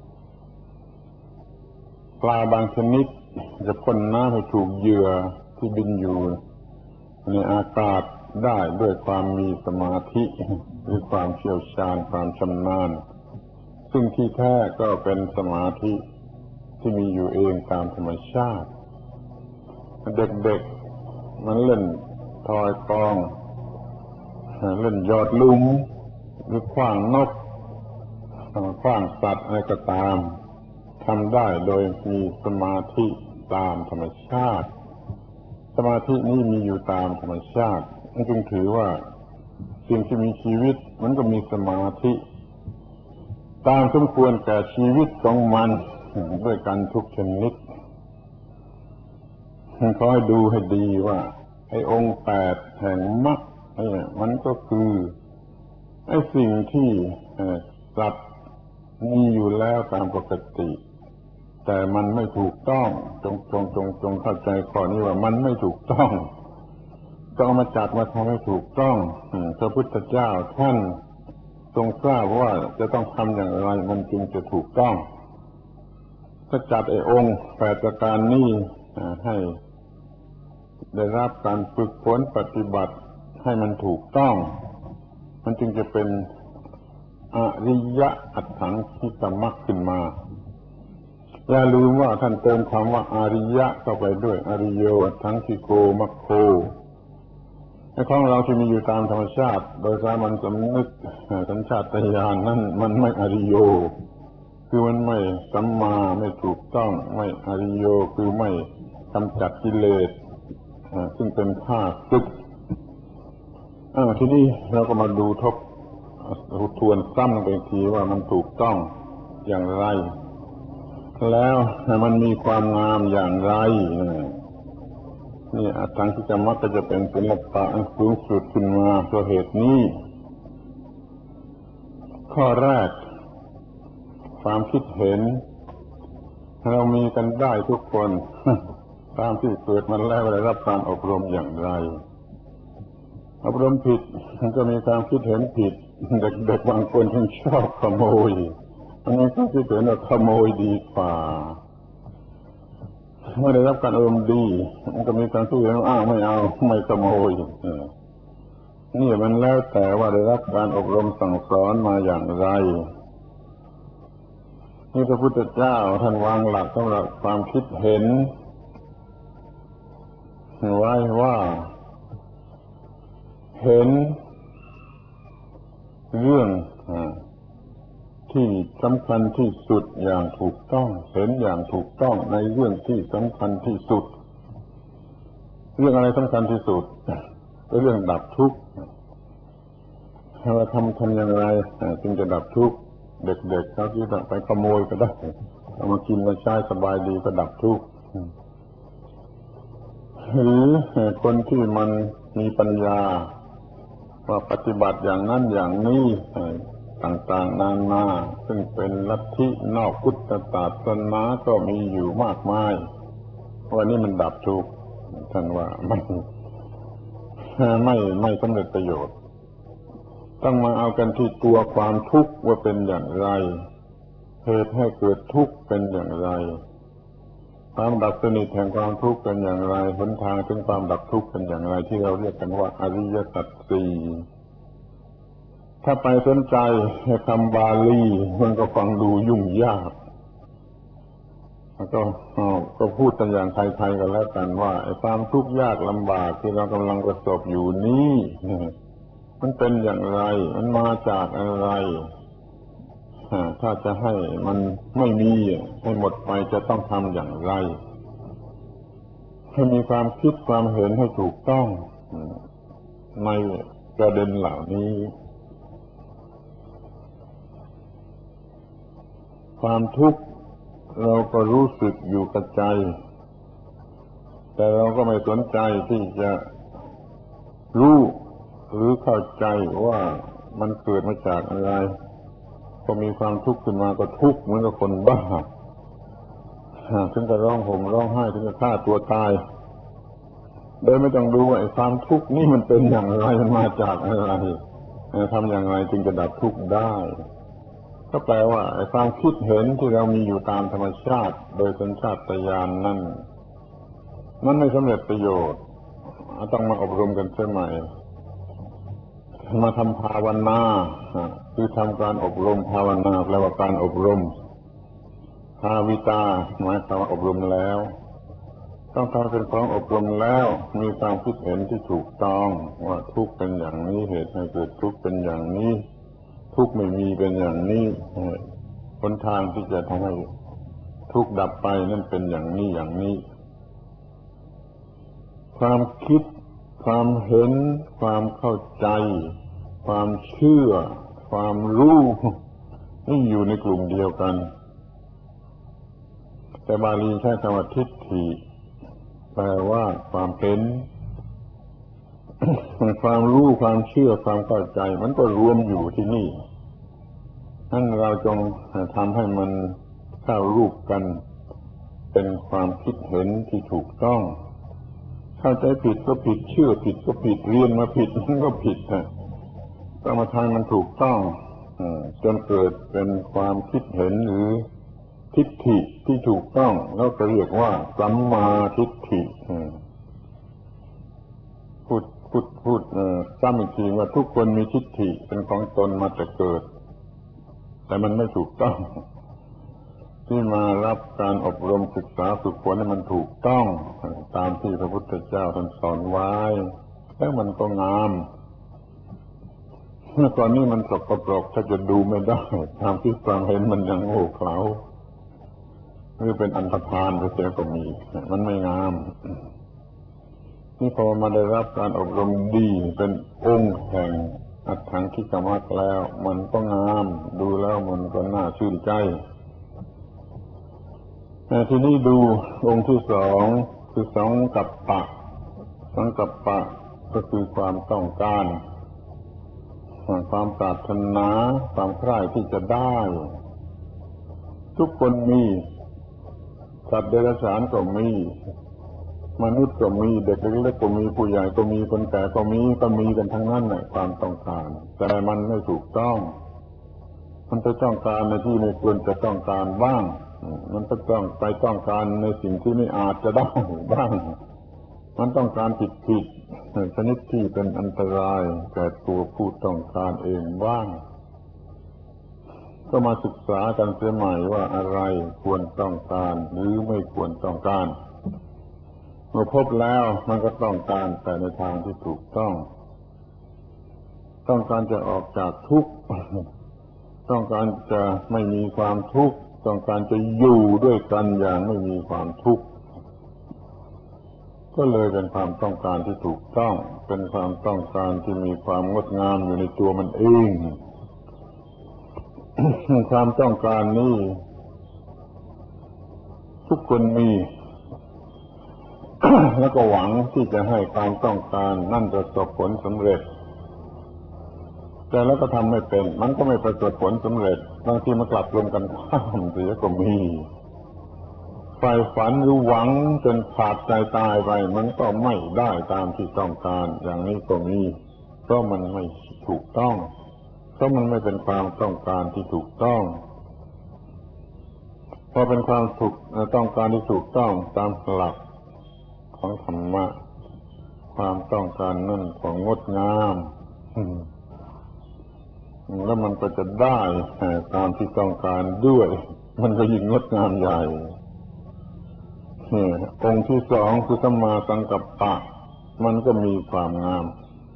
ปลาบางชนิดจะพ่นน้ำให้ถูกเหยื่อที่บินอยู่ในอากาศได้ด้วยความมีสมาธิหรือความเชี่ยวชาญความชำนาญซึ่งที่แท้ก็เป็นสมาธิที่มีอยู่เองตามธรรมชาติเด็กๆมันเล่นทอยกองเล่นยอดลุมหรือขว้างนกขว้างสัตว์อะไรก็ตามทำได้โดยมีสมาธิตามธรรมชาติสมาธินี้มีอยู่ตามธรรมชาตินั่นจึงถือว่าสิ่งที่มีชีวิตมันก็มีสมาธิตามสมควรแก่ชีวิตของมันด้วยกันทุกชนิดขอให้ดูให้ดีว่าไอ้องค์แปดแห่งมรรคเนี่ยมันก็คือไอ้สิ่งที่สัตว์มีอยู่แล้วตามปกติแต่มันไม่ถูกต้องจงจงจงจงเข้าใจข้อนี้ว่ามันไม่ถูกต้องต้องมาจัดมาทำให้ถูกต้องพระพุทธเจ้าท่านทรงทราบว่าจะต้องทำอย่างไรมันจึงจะถูกต้องก็จัดไอ้องค์แปดประการนี้ให้ได้รับการฝึกฝนปฏิบัติให้มันถูกต้องมันจึงจะเป็นอริยอัตถังคิกมรรคขึ้นมาอย่าลืมว่าท่านเติมคำว่าอริยะเข้าไปด้วยอริโยอัตถังคิโกมัคโคไอ้ของเราที่มีอยู่ตามธรรมชาติโดยสามัญสำนึกสัญชาตญาณนั่นมันไม่อริโยคือมันไม่สัมมาไม่ถูกต้องไม่อริโยคือไม่กำจัดกิเลสซึ่งเป็นข้าศึกทีนี้เราก็มาดูทบทวนซ้ำไปทีว่ามันถูกต้องอย่างไรแล้วมันมีความงามอย่างไรนี่อัตถังคิกมรรคก็จะเป็นศิลปะอันสูงสุดขึ้นมาเพราะเหตุนี้ข้อแรกความคิดเห็นเรามีกันได้ทุกคนตามที่เกิดมาแล้วได้รับการอบรมอย่างไรอบรมผิดมันก็มีความคิดเห็นผิดเด็กๆบางคนที่ชอบขโมยอันนี้ก็คิดเห็นว่าขโมยดีกว่าเมื่อได้รับการอบรมดีมันก็มีการคิดเห็นว่าอ้าวไม่เอาไม่ขโมยนี่มันแล้วแต่ว่าได้รับการอบรมสั่งสอนมาอย่างไรนี่พระพุทธเจ้าท่านวางหลักสำหรับความคิดเห็นไว้ว่าเห็นเรื่องที่สำคัญที่สุดอย่างถูกต้องเห็นอย่างถูกต้องในเรื่องที่สำคัญที่สุดเรื่องอะไรสำคัญที่สุดก็เรื่องดับทุกข์เราทำทำอย่างไรจึงจะดับทุกข์เด็กๆเขาที่ไปขโมยก็ได้เอามากินมาใช้สบายดีก็ดับทุกข์หรือคนที่มันมีปัญญาว่าปฏิบัติอย่างนั้นอย่างนี้ต่างๆนานาซึ่งเป็นลัทธินอกพุทธศาสนาก็มีอยู่มากมายวันนี้มันดับทุกข์ท่านว่ามันไม่ไม่สำเร็จประโยชน์ต้องมาเอากันที่ตัวความทุกข์ว่าเป็นอย่างไรเหตุให้เกิดทุกข์เป็นอย่างไรความดับสนิทแห่งความทุกข์เป็นอย่างไรหนทางถึงความดับทุกข์เป็นอย่างไรที่เราเรียกกันว่าอริยสัจสี่ถ้าไปสนใจคำบาลีมันก็ฟังดูยุ่งยากก็ก็พูดกันอย่างไทยๆกันแล้วกันว่าไอ้ความทุกข์ยากลำบากที่เรากำลังประสบอยู่นี้มันเป็นอย่างไรมันมาจากอะไรถ้าจะให้มันไม่มีให้หมดไปจะต้องทำอย่างไรให้มีความคิดความเห็นให้ถูกต้องในประเด็นเหล่านี้ความทุกข์เราก็รู้สึกอยู่กับใจแต่เราก็ไม่สนใจที่จะรู้หรือเข้าใจว่ามันเกิดมาจากอะไรพอมีความทุกข์ขึ้นมาก็ทุกข์เหมือนกับคนบ้าถึงจะร้องห่มร้องไห้ถึงจะฆ่าตัวตายโดยไม่ต้องดูว่าไอ้ความทุกข์นี่มันเป็นอย่างไรมันมาจากอะไรทำอย่างไรจึงจะดับทุกข์ได้ก็แปลว่าไอ้ความคิดเห็นที่เรามีอยู่ตามธรรมชาติโดยสัญชาตญาณนั่นมันไม่สำเร็จประโยชน์ต้องมาอบรมกันเสียใหม่มาทำภาวนาคือทำการอบรมภาวนาแปลว่าการอบรมภาวิตาหมายความว่าอบรมแล้วต้องทำเป็นของอบรมแล้วมีความคิดเห็นที่ถูกต้องว่าทุกข์เป็นอย่างนี้เหตุให้เกิดทุกข์เป็นอย่างนี้ทุกข์ไม่มีเป็นอย่างนี้หนทางที่จะทำให้ทุกข์ดับไปนั่นเป็นอย่างนี้อย่างนี้ความคิดความเห็นความเข้าใจความเชื่อความรู้นี่อยู่ในกลุ่มเดียวกันแต่บาลีใช้คำว่าทิฏฐิแปลว่าความเห็นความรู้ความเชื่อความเข้าใจมันก็รวมอยู่ที่นี่นั่นเราจงทำให้มันเข้ารูปกันเป็นความคิดเห็นที่ถูกต้องเข้าใจผิดก็ผิดเชื่อผิดก็ผิดเรียนมาผิดมันก็ผิดฮะต้องมาทางมันถูกต้องจนเกิดเป็นความคิดเห็นหรือทิฏฐิที่ถูกต้องแล้วก็เรียกว่าสัมมาทิฏฐิพูดพูดพูดซ้ำอีกทีว่าทุกคนมีทิฏฐิเป็นของตนมาแต่เกิดแต่มันไม่ถูกต้องที่มารับการอบรมศึกษาฝึกฝนให้มันถูกต้องตามที่พระพุทธเจ้าท่านสอนไว้แล้วมันก็งามเมื่อก่อนนี้มันสกปรกถ้าจะดูไม่ได้ความคิดความเห็นมันยังโง่เขลาหรือเป็นอันธพาลไปเสียก็มีมันไม่งามนี่พอมาได้รับการอบรมดีเป็นองค์แห่งอัตถังคิกมัคแล้วมันก็งามดูแล้วมันก็น่าชื่นใจแต่ทีนี้ดูองค์ที่สองคือสังกัปปะสังกัปปะก็คือความต้องการความปรารถนาความใคร่ที่จะได้ทุกคนมีสัตว์เดรัจฉานก็มีมนุษย์ก็มีเด็กเล็กๆก็มีผู้ใหญ่ก็มีคนแก่ก็มีก็มีกันทั้งนั้นแหละความต้องการแต่มันไม่ถูกต้องมันไปต้องการในที่ไม่ควรจะต้องการบ้างมันก็ต้องไปต้องการในสิ่งที่ไม่อาจจะได้บ้างมันต้องการผิดผิดชนิดที่เป็นอันตรายแก่ตัวผู้ต้องการเองบ้างก็มาศึกษากันเสียใหม่ว่าอะไรควรต้องการหรือไม่ควรต้องการเมื่อพบแล้วมันก็ต้องการแต่ในทางที่ถูกต้องต้องการจะออกจากทุกข์ต้องการจะไม่มีความทุกข์ต้องการจะอยู่ด้วยกันอย่างไม่มีความทุกข์ก็เลยเป็นความต้องการที่ถูกต้องเป็นความต้องการที่มีความงดงามอยู่ในตัวมันเอง ความต้องการนี้ทุกคนมี แล้วก็หวังที่จะให้ความต้องการนั่นประสบผลสำเร็จแต่แล้วก็ทำไม่เป็นมันก็ไม่ประสบผลสำเร็จบางทีมันกลับลงกันข้ามเสียก็มีใฝ่ฝันหรือหวังจนขาดใจตายไปมันก็ไม่ได้ตามที่ต้องการอย่างนี้ก็มีเพราะมันไม่ถูกต้องเพราะมันไม่เป็นความต้องการที่ถูกต้องพอเป็นความถูกต้องการที่ถูกต้องตามหลักของธรรมะความต้องการนั่นของงดงามแล้วมันก็จะได้ตามที่ต้องการด้วยมันก็ยิ่งงดงามใหญ่องค์ที่สองคือสัมมาสังกัปปะมันก็มีความงาม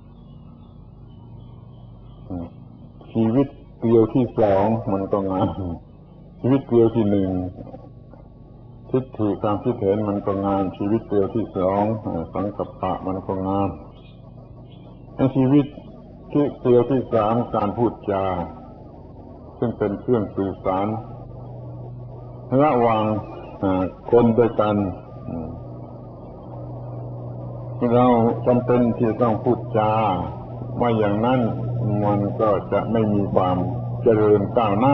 ชีวิตเกลียวที่สองมันก็งามชีวิตเกลียวที่หนึ่งทิฏฐิความคิดเห็นมันก็งามชีวิตเกลียวที่สองสังกัปปะมันก็งามในชีวิตที่เกลียวที่สามการพูดจาซึ่งเป็นเครื่องสื่อสารระหว่างคนด้วยกันเราจำเป็นที่ต้องพูดจาไม่อย่างนั้นมันก็จะไม่มีความเจริญก้าวหน้า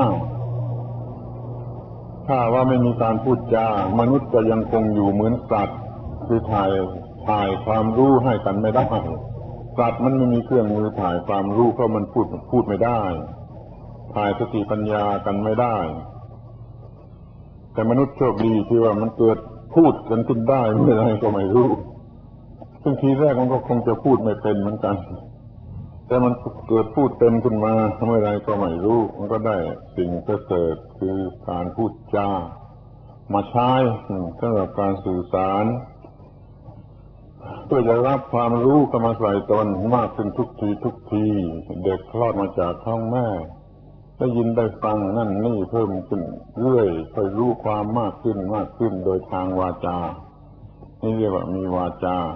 ถ้าว่าไม่มีการพูดจามนุษย์ก็ยังคงอยู่เหมือนสัตว์คือถ่ายถ่ายความรู้ให้กันไม่ได้สัตว์มันไม่มีเครื่องมือถ่ายความรู้เพราะมันพูดพูดไม่ได้ถ่ายสติปัญญากันไม่ได้แต่มนุษย์โชคดีที่ว่ามันเกิดพูดกันขึ้นได้เมื่อไรก็ไม่รู้ซึ่งทีแรกมันก็คงจะพูดไม่เป็นเหมือนกันแต่มันเกิดพูดเป็นขึ้นมาเมื่อไรก็ไม่รู้มันก็ได้สิ่งประเสริฐคือการพูดจามาใช้สำหรับการสื่อสารเพื่อจะรับความรู้เข้ามาใส่ตนมากขึ้นทุกทีทุกทีเด็กคลอดมาจากท้องแม่ได้ยินได้ฟังนั่นนี่เพิ่มขึ้นเรื่อยค่อยรู้ความมากขึ้นมากขึ้นโดยทางวาจานี่เรียกว่ามีวาจา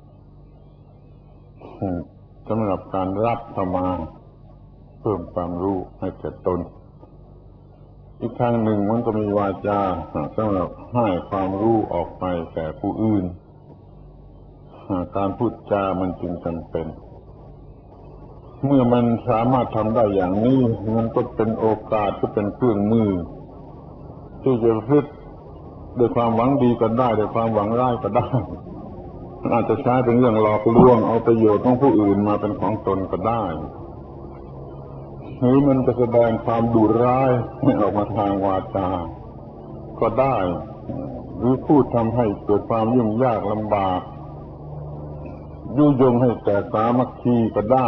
สำหรับการรับเข้ามาเพิ่มความรู้ให้แก่ตนอีกทางหนึ่งมันก็มีวาจาสำหรับให้ความรู้ออกไปแก่ผู้อื่นการพูดจามันจึงจำเป็นเมื่อมันสามารถทำได้อย่างนี้มันก็เป็นโอกาสก็เป็นเครื่องมือที่จะพูดด้วยความหวังดีก็ได้ด้วยความหวังร้ายก็ได้อาจจะใช้เป็นเรื่องหลอกลวงเอาประโยชน์ของผู้อื่นมาเป็นของตนก็ได้หรือมันจะแสดงความดุร้ายให้ออกมาทางวาจาก็ได้หรือพูดทำให้เกิดความยุ่งยากลำบากยุยงให้แก่สามัคคีก็ได้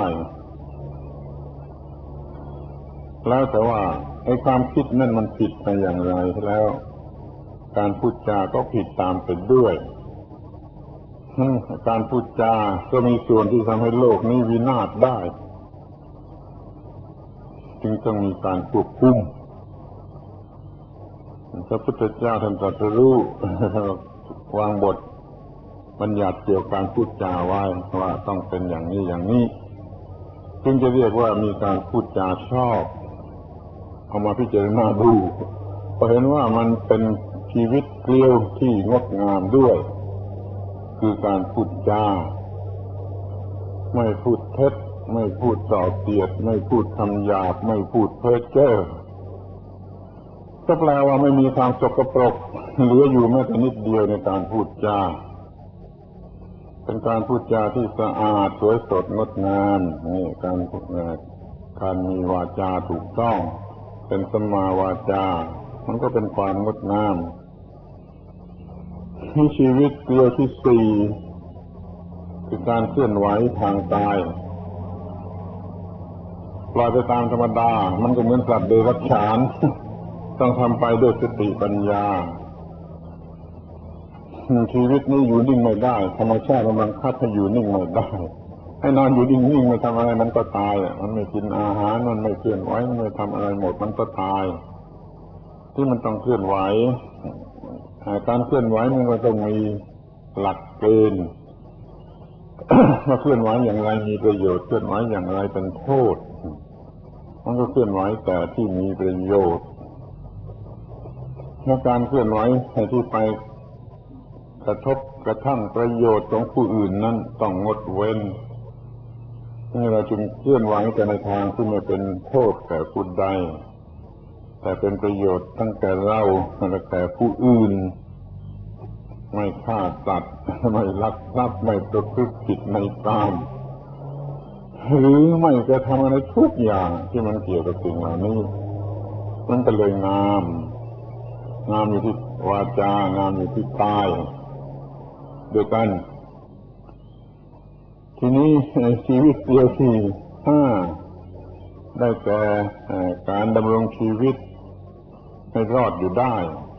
แล้วแต่ว่าไอ้ความคิดนั่นมันผิดไปอย่างไรแล้วการพูดจาก็ผิดตามไปด้วยการพูดจาก็มีส่วนที่ทำให้โลกนี้วินาศได้จึงต้องมีการควบคุมพระพุทธเจ้าท่านตรัสรู้วางบทบัญญัติเกี่ยวกับการพูดจาไว้ว่าต้องเป็นอย่างนี้อย่างนี้จึงจะเรียกว่ามีการพูดจาชอบเอามาพิจารณาดูก็เห็นว่ามันเป็นชีวิตเกลียวที่งดงามด้วยคือการพูดจาไม่พูดเท็จไม่พูดส่อเสียดไม่พูดคำหยาบไม่พูดเพ้อเจ้อก็แปลว่าไม่มีความสกปรกเหลืออยู่แม้แต่นิดเดียวในการพูดจาเป็นการพูดจาที่สะอาดสวยสดงดงามนี่การพูดการมีวาจาถูกต้องเป็นสัมมาวาจามันก็เป็นความงดงามมีชีวิตเกลียวที่สี่คือการเคลื่อนไหวทางกายปล่อยไปตามธรรมดามันก็เหมือนสัตว์เดรัจฉานต้องทำไปด้วยสติปัญญาชีวิตนี้อยู่นิ่งไม่ได้ธรรมชาติมันบังคับให้อยู่นิ่งไม่ได้ให้นอนอยู่นิ่งๆไม่ทำอะไรมันก็ตายมันไม่กินอาหารมันไม่เคลื่อนไหวมันไม่ทำอะไรหมดมันก็ตายที่มันต้องเคลื่อนไหวการเคลื่อนไหวมันก็ต้องมีหลักเกณฑ์ว่าเคลื่อนไหวอย่างไรมีประโยชน์เคลื่อนไหวอย่างไรเป็นโทษมันก็เคลื่อนไหวแต่ที่มีประโยชน์และการเคลื่อนไหวที่ไปกระทบกระทั่งประโยชน์ของผู้อื่นนั้นต้องงดเว้นนี่เราจึงเคลื่อนไหวแต่ในทางที่ไม่เป็นโทษแก่ผู้ใดแต่เป็นประโยชน์ตั้งแต่เราและแก่ผู้อื่นไม่ฆ่าสัตว์ไม่ลักทรัพย์ไม่ประพฤติผิดในกามหรือไม่กระทำอะไรทุกอย่างที่มันเกี่ยวกับสิ่งเหล่านี้มันก็เลยงามงามอยู่ที่วาจางามอยู่ที่กายด้วยกันทีนี้ชีวิตเดียวที่ห้าได้แก่การดำรงชีวิตให้รอดอยู่ได้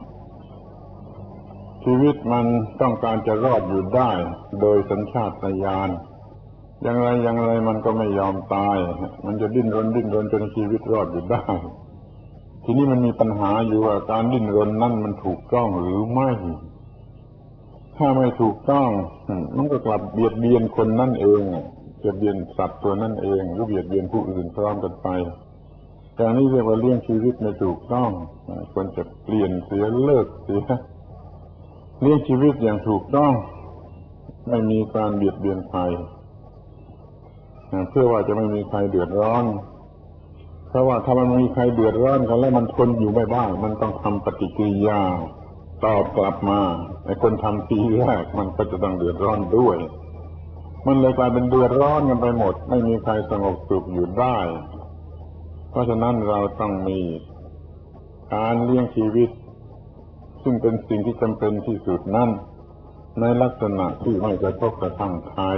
ชีวิตมันต้องการจะรอดอยู่ได้โดยสัญชาตญาณอย่างไรอย่างไรมันก็ไม่ยอมตายมันจะดิ้นรนดิ้นรนจนชีวิตรอดอยู่ได้ทีนี้มันมีปัญหาอยู่ว่าการดิ้นรนนั่นมันถูกต้องหรือไม่ถ้าไม่ถูกต้องมันก็กลับเบียดเบียนคนนั่นเองเบียดเบียนสัตว์ตัวนั่นเองหรือเบียดเบียนผู้อื่นพร้อมกันไปอย่างนี้เรียกว่าเลี้ยงชีวิตไม่ถูกต้องควรจะเปลี่ยนเสียเลิกเสียเลี้ยงชีวิตอย่างถูกต้องไม่มีการเบียดเบียนใครเพื่อว่าจะไม่มีใครเดือดร้อนเพราะว่าถ้ามันมีใครเดือดร้อนกันแล้วมันทนอยู่ไม่ได้มันต้องทำปฏิกิริยาตอบกลับมาไอ้คนทำทีแรกมันก็จะต้องเดือดร้อนด้วยมันเลยกลายเป็นเดือดร้อนกันไปหมดไม่มีใครสงบสุขอยู่ได้เพราะฉะนั้นเราต้องมีการเลี้ยงชีวิตซึ่งเป็นสิ่งที่จำเป็นที่สุดนั่นในลักษณะที่ไม่กระทบกระทั่งใคร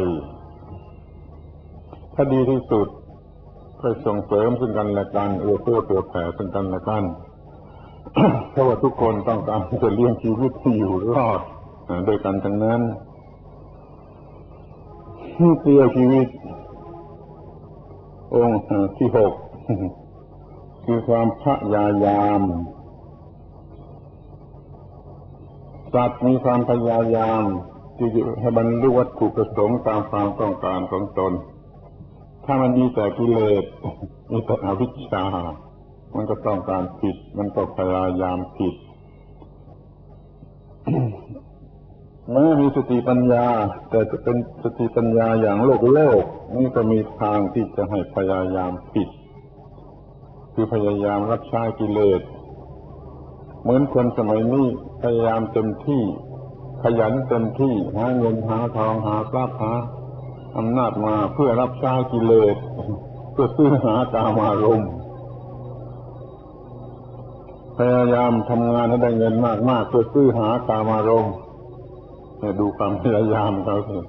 ถ้าดีที่สุดก็ส่งเสริมซึ่งกันและกันเอื้อเฟื้อเผื่อแผ่ซึ่งกันและกัน เพราะว่าทุกคนต้องการจะเลี้ยงชีวิตที่อยู่รอดโดยกันทั้งนั้นเพื่อชีวิตองค์ที่หกคือความพยายามสัตว์มีความพยายามที่จะให้บรรลุวัตถุประสงค์ตามความต้องการของตนถ้ามันมีแต่กิเลสมีแต่อวิชชามันก็ต้องการผิดมันก็พยายามผิด แม้มีสติปัญญาแต่จะเป็นสติปัญญาอย่างโลกโลกนี่ก็มีทางที่จะให้พยายามผิดคือพยายามรับใช้กิเลสเหมือนคนสมัยนี้พยายามเต็มที่ขยันเต็มที่หาเงินหาทองหาทรัพย์หาอำนาจมาเพื่อรับใช้กิเลสเพื่อซื้อหากามารมณ์พยายามทำงานให้ได้เงินมากๆเพื่อซื้อหากามารมณ์ดูความพยายามเขาสิ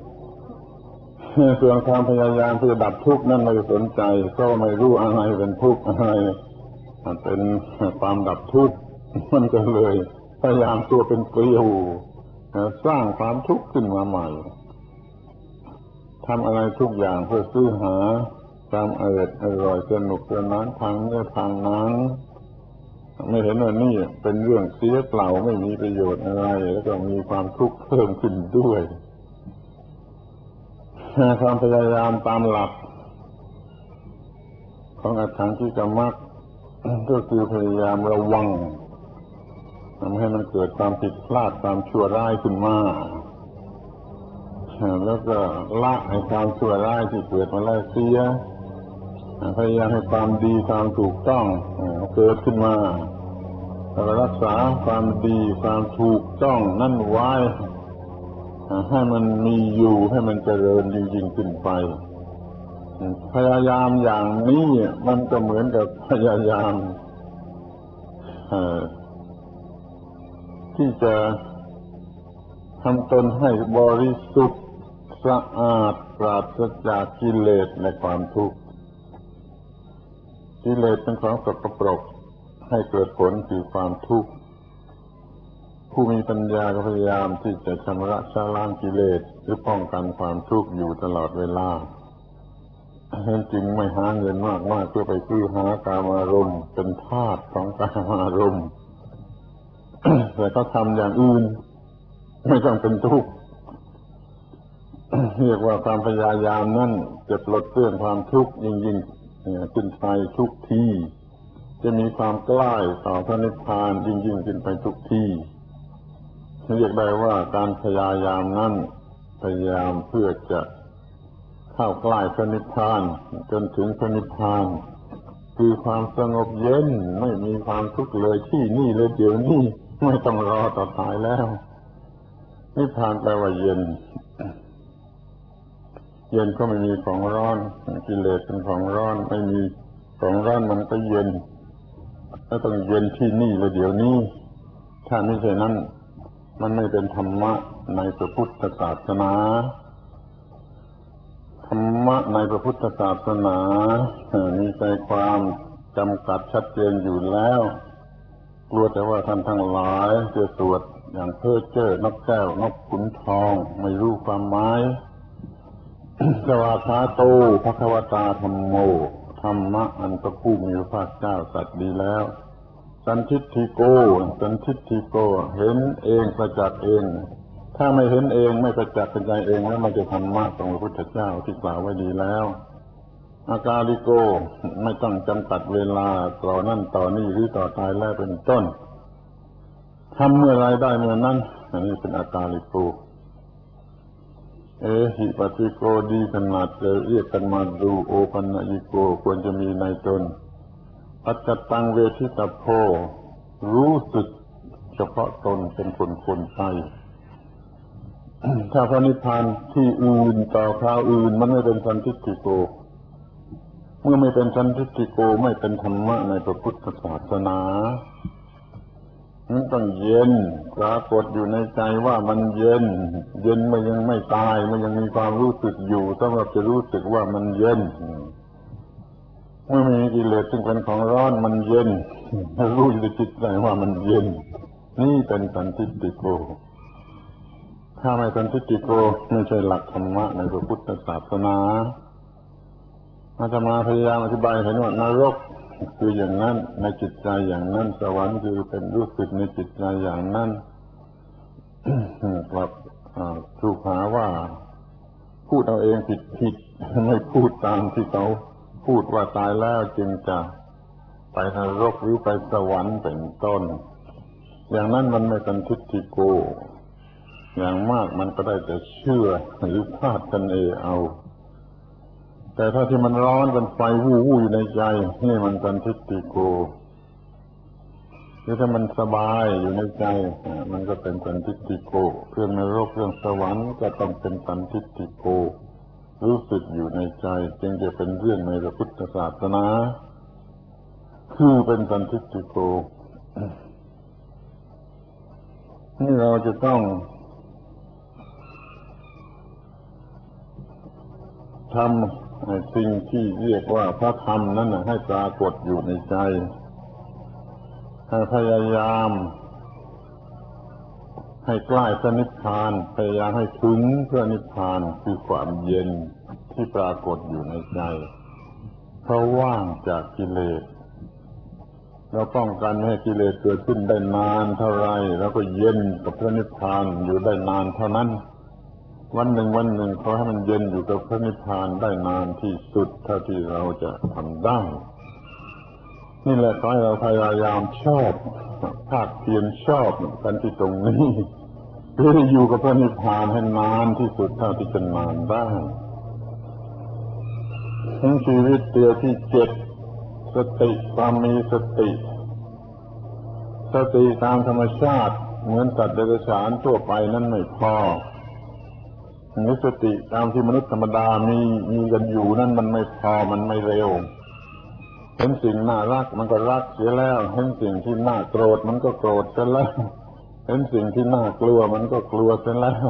ส่วนความพยายามที่จะดับทุกข์นั่นไม่สนใจก็ไม่รู้อะไรเป็นทุกข์อะไรเป็นความดับทุกข์มันก็เลยพยายามตัวเป็นเกลียวสร้างความทุกข์ขึ้นมาใหม่ทำอะไรทุกอย่างเพื่อซื้อหาความอร่อยอร่อยสนุกสนานทางเนื้อทางหนังไม่เห็นว่านี่เป็นเรื่องเสียเปล่าไม่มีประโยชน์อะไรแล้วก็มีความทุกข์เพิ่มขึ้นด้วยความพยายามตามหลักของอถังคิกมรรคก็คือพยายามระวังทำให้มันเกิดความผิดพลาดความชั่วร้ายขึ้นมาแล้วก็ละให้ความชั่วร้ายที่เกิดมาแล้วเสียพยายามให้ความดีความถูกต้องเกิดขึ้นมาแล้วรักษาความดีความถูกต้องนั่นไว้ให้มันมีอยู่ให้มันเจริญยิ่งขึ้นไปพยายามอย่างนี้มันก็เหมือนกับพยายามที่จะทำตนให้บริสุทธิ์สะอาดปราศจากกิเลสและความทุกข์กิเลสเป็นของสกปรกให้เกิดผลคือความทุกข์ผู้มีปัญญาก็พยายามที่จะชำระชะล้างกิเลสหรือป้องกันความทุกข์อยู่ตลอดเวลาเห็นจริงไม่หาเงินมากๆเพื่อไปซื้อหากามารมณ์เป็นทาสของกามารมณ์ แต่ก็ทำอย่างอื่นไม่ต้องเป็นทุกข์ เรียกว่าความพยายามนั่นจะปลดเปลื้องความทุกข์ยิ่งยิ่งขึ้นไปทุกที่จะมีความใกล้ต่อพระนิพพานยิ่งยิ่งขึ้นไปทุกที่เรียกได้ว่าการพยายามนั้นพยายามเพื่อจะเข้าใกล้พระนิพพานจนถึงพระนิพพานคือความสงบเย็นไม่มีความทุกข์เลยที่นี่เลยเดี๋ยวนี้ไม่ต้องรอต่อตายแล้วนิพพานแปลว่าเย็นเย็นก็ไม่มีของร้อนกิเลสเป็นของร้อนไม่มีของร้อนมันก็เย็นแล้วต้องเย็นที่นี่เลยเดี๋ยวนี้ถ้าไม่ใช่นั้นมันไม่เป็นธรรมะในพระพุทธศาสนาธรรมะในพระพุทธศาสนามีใจความจำกัดชัดเจนอยู่แล้วกลัวแต่ว่าท่านทั้งหลายจะสวดอย่างเพ้อเจ้อนกแก้วนกขุนทองไม่รู้ความหมายสวากขาโตภควตาธัมโมธรรมะอันพระผู้มีพระภาคเจ้าตรัสดีแล้วสันทิฏฐิโกสันทิฏฐิโกเห็นเองประจักษ์เองถ้าไม่เห็นเองไม่ประจักษ์เป็นใจเองแล้วมันจะธรรมะของพระพุทธเจ้าที่กล่าวไว้ดีแล้วอากาลิโกไม่ต้องจำกัดเวลาต่อนั่นต่อนี่หรือต่อตายแล้วเป็นต้นทำเมื่อไรได้เมื่อนั้นอันนี้เป็นอากาลิโกเอหิปัสสิโกดีขนาดจะเรียกกันมาดูโอปัญญิโกควรจะมีในตนปัจจตังเวทิตโพรู้สึกเฉพาะตนเป็นคนคนไป ถ้าพระนิพพานที่อื่นต่อคราวอื่นมันไม่เป็นสันทิฏฐิโกเมื่อไม่เป็นสันทิฏฐิโกไม่เป็นธรรมะในพระพุทธศาสนามันต้องเย็นปรากฏอยู่ในใจว่ามันเย็นเย็นมันยังไม่ตายมันยังมีความรู้สึกอยู่สำหรับจะรู้สึกว่ามันเย็นเมื่อมีกิเลสซึ่งเป็นของร้อนมันเย็นรู้อยู่ในจิตใจว่ามันเย็นนี่เป็นสันทิฏฐิโกถ้าไม่สันทิฏฐิโกไม่ใช่หลักธรรมะในพระพุทธศาสนาอาตมาพยายามอธิบายให้ว่านรกคืออย่างนั้นในจิตใจอย่างนั้นสวรรค์คือเป็นรู้สึกในจิตใจอย่างนั้นกลับถูกหาว่าพูดเอาเองผิดผิดไม่พูดตามที่เขาพูดว่าตายแล้วจึงจะไปนรกหรือไปสวรรค์เป็นต้นอย่างนั้นมันไม่สันทิฏฐิโกอย่างมากมันก็ได้แต่เชื่อหรือคาดคะเนเอาแต่ถ้าที่มันร้อนเป็นไฟวู่วู่อยู่ในใจนี่มันสันทิฏฐิโกหรือถ้ามันสบายอยู่ในใจมันก็เป็นสันทิฏฐิโกเรื่องนรกเรื่องสวรรค์ก็ต้องเป็นสันทิฏฐิโกรู้สึกอยู่ในใจจึงจะเป็นเรื่องในพระพุทธศาสนาคือเป็นสันทิฏฐิโกนี่เราจะต้องทำสิ่งที่เรียกว่าพระธรรมนั้นให้ปรากฏอยู่ในใจให้พยายามให้ใกล้พระนิพพานพยายามให้ถึงพระนิพพานคือความเย็นที่ปรากฏอยู่ในใจเพราะว่างจากกิเลสเราป้องกันไม่ให้กิเลสเกิดขึ้นได้นานเท่าไรแล้วก็เย็นกับพระนิพพานอยู่ได้นานเท่านั้นวันหนึ่งวันหนึ่งขอให้มันเย็นอยู่กับพระนิพพานได้นานที่สุดเท่าที่เราจะทำได้นี่แหละขอให้เราพยายามชอบภาคเพียรชอบกันที่ตรงนี้เพื่ออยู่กับพระนิพพานให้นานที่สุดเท่าที่จะนานได้ทั้งชีวิตเดียวที่เจ็ดสติความมีสติสติตามธรรมชาติเหมือนสัตว์เดรัจฉานทั่วไปนั้นไม่พอนิสติตามที่มนุษย์ธรรมดามีมีกันอยู่นั่นมันไม่พอมันไม่เร็วเห็นสิ่งน่ารักมันก็รักเสียแล้วเห็นสิ่งที่น่าโกรธมันก็โกรธเสียแล้วเห็นสิ่งที่น่ากลัวมันก็กลัวเสียแล้ว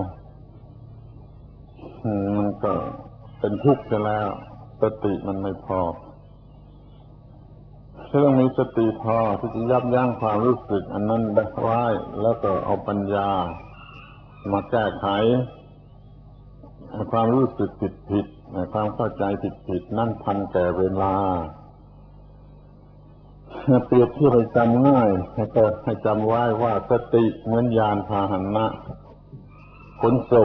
มันก็เป็นทุกข์เสียแล้วสติมันไม่พอจะต้องมีสติพอที่จะยับยั้งความรู้สึกอันนั้นได้ไว้แล้วก็เอาปัญญามาแก้ไขความรู้สึกผิดผิดความเข้าใจผิดผิดนั่นทันแก่เวลาเปรียบเทียบให้จำง่ายให้ก็ให้จำไว้ว่าสติเหมือนยานพาหนะขนส่ง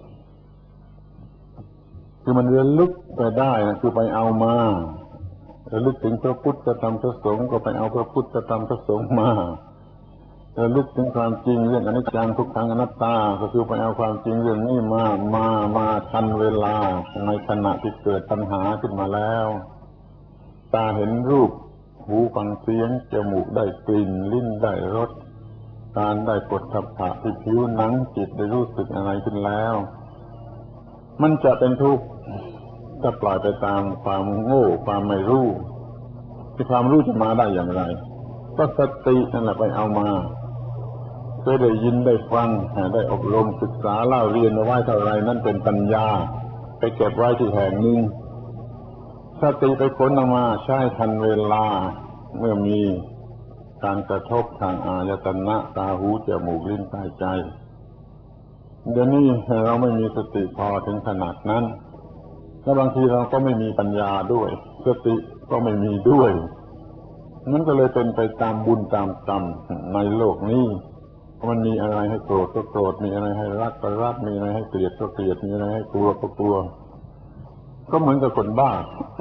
คือมันระลึกไปได้นะคือไปเอามาระลึกถึงพระพุทธพระธรรมพระสงฆ์ก็ไปเอาพระพุทธพระธรรมพระสงฆ์มาระลึกถึงความจริงเรื่องอนิจจังทุกขังอนัตตาก็คือไปเอาความจริงเรื่องนี้มามามาทันเวลาในขณะที่เกิดปัญหาขึ้นมาแล้วตาเห็นรูปหูฟังเสียงจมูกได้กลิ่นลิ้นได้รสกายได้กดทับผะที่ผิวหนังจิตได้รู้สึกอะไรขึ้นแล้วมันจะเป็นทุกข์ถ้าปล่อยไปตามความโง่ความไม่รู้ที่ความรู้จะมาได้อย่างไรก็สตินั่นแหละไปเอามาเคยได้ยินได้ฟังได้อบรมศึกษาเล่าเรียนมาไว้เท่าไรนั่นเป็นปัญญาไปเก็บไว้ที่แห่งหนึ่งสติไปค้นออกมาใช้ทันเวลาเมื่อมีการกระทบทางอายตนะตาหูจมูกลิ้นกายใจเดี๋ยวนี้เราไม่มีสติพอถึงขนาดนั้นและบางทีเราก็ไม่มีปัญญาด้วยสติก็ไม่มีด้วยนั่นก็เลยเป็นไปตามบุญตามกรรมในโลกนี้มันมีอะไรให้โกรธก็โกรธมีอะไรให้รักก็รักมีอะไรให้เกลียดก็เกลียดมีอะไรให้กลัวก็กลัวก็เหมือนกับคนบ้า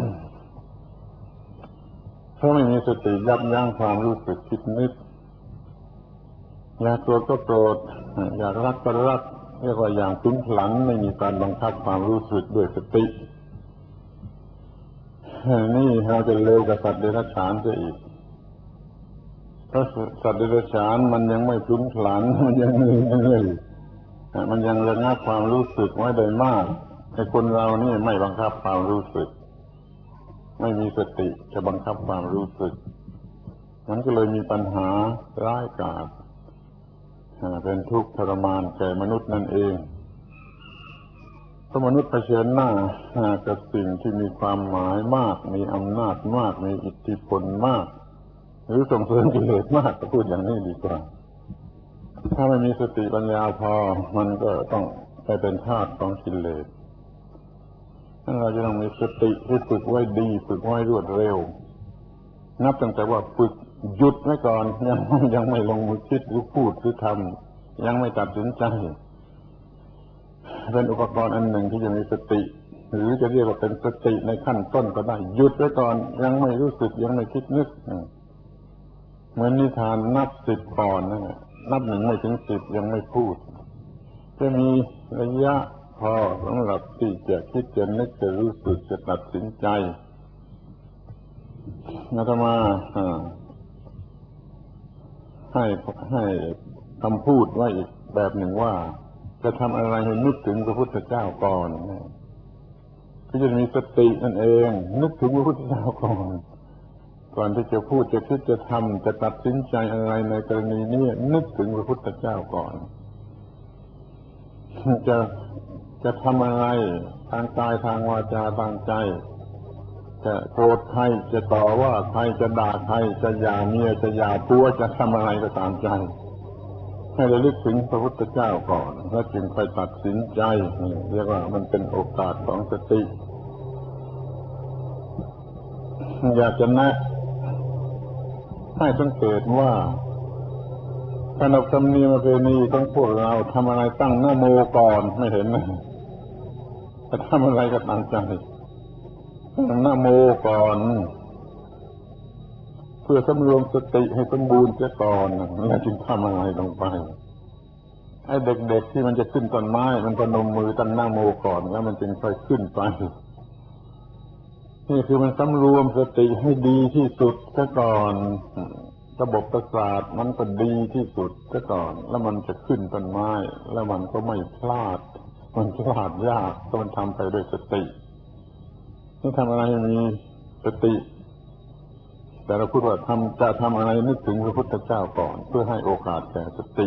เพราะไม่มีสติยับยั้งความรู้สึกคิดนึกอยากโกรธก็โกรธอยากรักก็รักเรียกว่าอย่างทุนหลังไม่มีการบังคับความรู้สึกด้วยสตินี่เราจะเร็วกับสัตว์เดรัจฉานซะอีกเพราะสัตว์เดรัจฉานมันยังไม่ทุนหลังมันยังเหนื่อยมันยังระงับความรู้สึกไว้ได้มากไอ้คนเรานี่ไม่บังคับความรู้สึกไม่มีสติจะบังคับความรู้สึกมันก็เลยมีปัญหาร้ายกาจเป็นทุกข์ทรมานแก่มนุษย์นั่นเองเพราะมนุษย์เผชิญหน้ากับสิ่งที่มีความหมายมากมีอำนาจมากมีอิทธิพลมากหรือส่งเสริมกิเลสมากก็พูดอย่างนี้ดีกว่าถ้าไม่มีสติปัญญาพอมันก็ต้องไปเป็นทาสของกิเลสเราจะต้องมีสติที่ฝึกไว้ดีฝึกไว้รวดเร็วนับตั้งแต่ว่าฝึกหยุดไว้ก่อนยังยังไม่ลงมือคิดหรือพูดหรือทำยังไม่ตัดสินใจเป็นอุปกรณ์อันหนึ่งที่จะมีสติหรือจะเรียกว่าเป็นสติในขั้นต้นก็ได้หยุดไว้ก่อนยังไม่รู้สึกยังไม่คิดนึกเหมือนนิทานนับสิบก่อนนั่นแหละนับหนึ่งไม่ถึงสิบยังไม่พูดจะมีระยะพอสำหรับที่จะคิดจะนึกจะรู้สึกจะตัดสินใจอาตมาให้ให้คำพูดไว้อีกแบบหนึ่งว่าจะทำอะไรให้นึกถึงพระพุทธเจ้าก่อนก็จะมีสตินั่นเองนึกถึงพระพุทธเจ้าก่อนก่อนที่จะพูดจะคิดจะทำจะตัดสินใจอะไรในกรณีนี้นึกถึงพระพุทธเจ้าก่อนจะจะทำอะไรทางกายทางวาจาทางใจจะโกรธใครจะต่อว่าใครจะด่าใครจะหย่าเมียจะหย่าผัวจะทำอะไรก็ตามใจให้ระลึกถึงพระพุทธเจ้าก่อนแล้วจึงค่อยตัดสินใจเรียกว่ามันเป็นโอกาสของสติอยากจะแนะให้สังเกตว่าขนบธรรมเนียมประเพณีของพวกเราทำอะไรตั้งนะโมก่อนไม่เห็นไหมจะทำอะไรก็ตั้งใจตั้งนะโมก่อนเพื่อสำรวมสติให้สมบูรณ์เสียก่อนแล้วจึงทำอะไรลงไปไอ้เด็กๆที่มันจะขึ้นต้นไม้มันก็นมมือตั้งนะโมก่อนแล้วมันจึงค่อยขึ้นไปนี่คือมันสำรวมสติให้ดีที่สุดเสียก่อนระบบประสาทมันก็ดีที่สุดเสียก่อนแล้วมันจะขึ้นต้นไม้แล้วมันก็ไม่พลาดมันพลาดยากต้องมันทำไปด้วยสตินี่ทำอะไรมีสติแต่เราพูดว่าทำจะทำอะไรนึกถึงพระพุทธเจ้าก่อนเพื่อให้โอกาสแก่สติ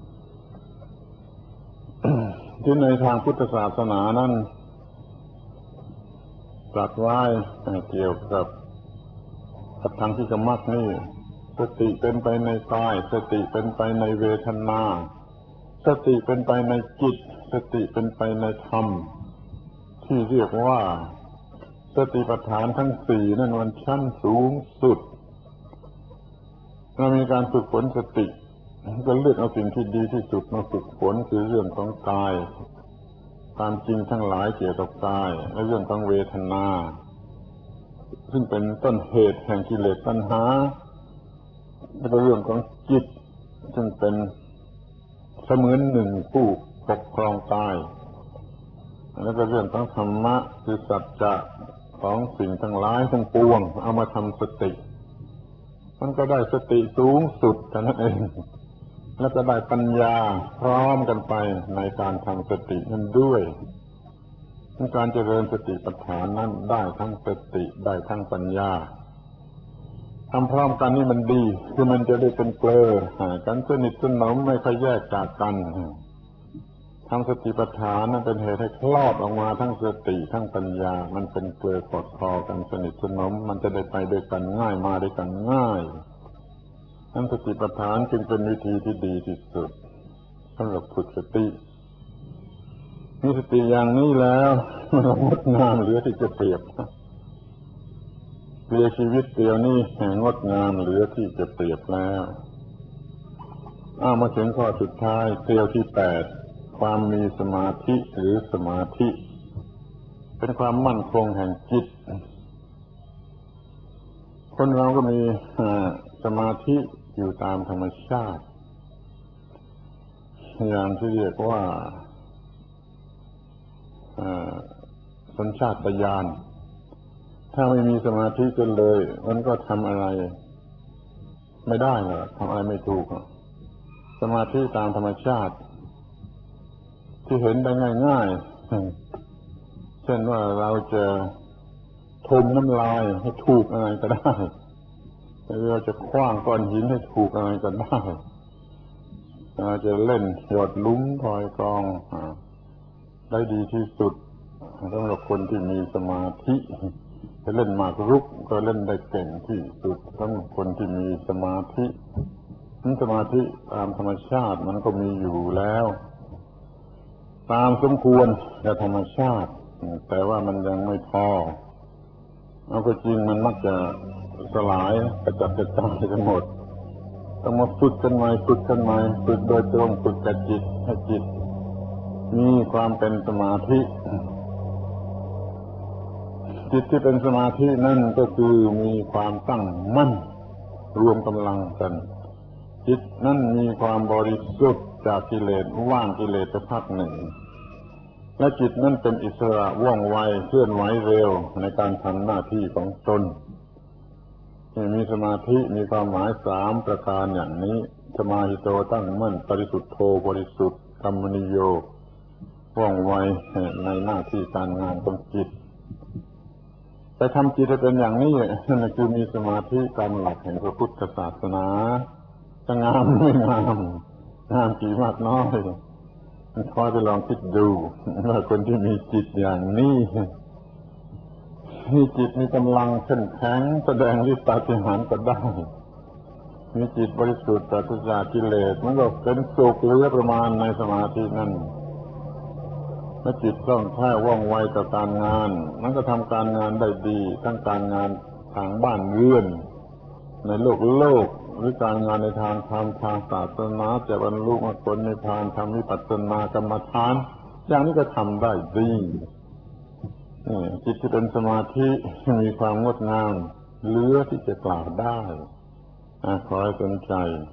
ที่ในทางพุทธศาสนานั้นตรัสไว้เกี่ยวกับกับทางที่กรรมฐานนี่สติเป็นไปในกายสติเป็นไปในเวทนาสติเป็นไปในจิตสติเป็นไปในธรรมที่เรียกว่าสติปัฏฐานทั้งสี่นั่นมันชั้นสูงสุดเรามีการฝึกฝนสติก็เลือกเอาสิ่งที่ดีที่สุดมาฝึกฝนคือเรื่องของกายความจริงทั้งหลายเกี่ยวกับกายและเรื่องของเวทนาซึ่งเป็นต้นเหตุแห่งกิเลสตัณหาและเรื่องของจิตซึ่งเป็นเสมือนหนึ่งผู้ปกครองกายแล้วก็เรื่องของธรรมะคือสัจจะของสิ่งทั้งหลายทั้งปวงเอามาทำสติมันก็ได้สติสูงสุดเท่านั้นเองแล้วก็ได้ปัญญาพร้อมกันไปในการทำสตินั้นด้วยการเจริญสติปัฏฐานนั้นได้ทั้งสติได้ทั้งปัญญาทำพร้อมกันนี่มันดีคือมันจะได้เป็นเกลือกันสนิทสนมไม่ค่อยแยกจากกันทำสติปัฏฐานนั้นเป็นเหตุให้คลอดออกมาทั้งสติทั้งปัญญามันเป็นเกลือกอดคอกันสนิทสนมมันจะได้ไปด้วยกันง่ายมาด้วยกันง่ายนั้นสติปัฏฐานจึงเป็นวิธีที่ดีที่สุดสำหรับฝึกสติมีสติอย่างนี้แล้วมันงดงามเหลือที่จะเปรียบเปรียบชีวิตเดียวนี้งดงามเหลือที่จะเปรียบแล้วอ้ามาถึงข้อสุดท้ายเกลียวที่แปดความมีสมาธิหรือสมาธิเป็นความมั่นคงแห่งจิตคนเราก็มีสมาธิอยู่ตามธรรมชาติอย่างที่เรียกว่าสัญชาตญาณถ้าไม่มีสมาธิกันเลยมันก็ทำอะไรไม่ได้หรอกทำอะไรไม่ถูกสมาธิตามธรรมชาติที่เห็นได้ง่ายๆเช่นว่าเราจะทมน้ำลายให้ถูกอะไรก็ได้หรือเราจะคว้างก้อนหินให้ถูกอะไรก็ได้เราจะเล่นหยอดลุ้มทอยกองได้ดีที่สุดสำหรับคนที่มีสมาธิจะเล่นหมากรุกก็เล่นได้เก่งที่สุดสำหรับคนที่มีสมาธินั้นสมาธิตามธรรมชาติมันก็มีอยู่แล้วตามสมควรกับธรรมชาติแต่ว่ามันยังไม่พอเอาก็จริงมันมักจะสลายกระจัดกระจายทั้งหมดต้องมาฝึกกันใหม่ฝึกกันใหม่ฝึกโดยตรงฝึกกับจิตให้จิตมีความเป็นสมาธิจิตที่เป็นสมาธินั่นก็คือมีความตั้งมั่นรวมกำลังกันจิตนั่นมีความบริสุทธิ์จากกิเลสว่างกิเลสไปพักหนึ่งและจิตนั่นเป็นอิสระว่องไวเคลื่อนไหวเร็วในการทำหน้าที่ของตนมีสมาธิมีความหมายสามประการอย่างนี้สมาหิโตตั้งมั่นปริสุทธโธบริสุทธิ์กัมมนิโยว่องไวในหน้าที่การงานของจิตแต่ทำจิตให้เป็นอย่างนี้นั่นคือมีสมาธิตามหลักแห่งพระพุทธศาสนาจะงามไม่งามงามกี่มากน้อยขอไปลองคิดดูว่าคนที่มีจิตอย่างนี้มีจิตมีกำลังเข้มแข็งแสดงฤทธิ์ปาฏิหาริย์ก็ได้มีจิตบริสุทธิ์ปราศจากกิเลสมันก็เป็นสุขเหลือประมาณในสมาธินั่นและจิตคล่องแคล่วว่องไวต่อการงานมันก็ทำการงานได้ดีทั้งการงานทางบ้านเรือนในโลกโลกหรือการงานในทางธรรมทางศาสนาจะบรรลุมรรคผลนิพพานทำวิปัสสนากรรมฐานอย่างนี้ก็ทำได้ดีจิตที่เป็นสมาธิมีความงดงามเหลือที่จะกล่าวได้ขอให้สนใจ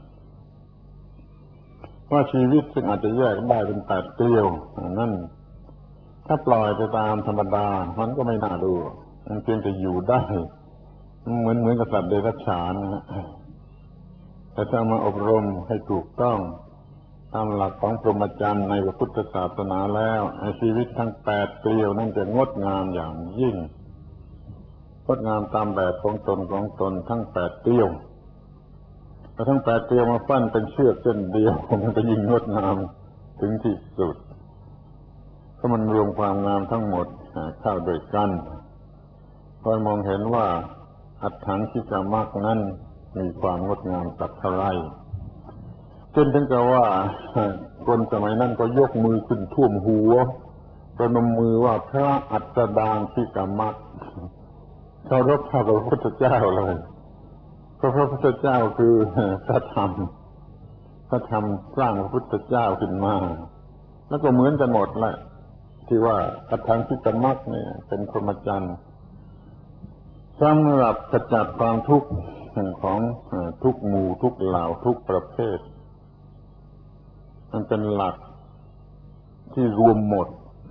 ว่าชีวิตซึ่งอาจจะแยกได้เป็นแปดเกลียวนั่นถ้าปล่อยไปตามธรรมดามันก็ไม่น่าดูมันเพียงแต่อยู่ได้เหมือนเหมือนกับสัตว์เดรัจฉานนะแต่ถ้ามาอบรมให้ถูกต้องตามหลักของพรหมจรรย์ในพระพุทธศาสนาแล้วชีวิตทั้งแปดเกลียวนั่นจะงดงามอย่างยิ่งงดงามตามแบบของตนของตนทั้งแปดเกลียวแต่ทั้งแปดเกลียวมาปั้นเป็นเชือกเส้นเดียวมันก็ยิ่งงดงามถึงที่สุดก็มันรวมความงามทั้งหมดเข้าด้วยกันคอยมองเห็นว่าอัฏฐังคิกามรรคนั้นมีความงดงามสักเท่าไรจนถึงกับว่าคนสมัยนั้นก็ยกมือขึ้นท่วมหัวประนมมือว่าพระอัสดางคิกามรรคเคารพพระพุทธเจ้าเลยเพราะพระพุทธเจ้าคือพระธรรมพระธรรมสร้างพระพุทธเจ้าขึ้นมาแล้วก็เหมือนกันหมดแหละที่ว่าอัฏฐังคิกามรรคเนี่ยเป็นพรหมจรรย์สำหรับขจัดความทุกข์ของทุกหมู่ทุกเหล่าทุกประเภทมันเป็นหลักที่รวมหมด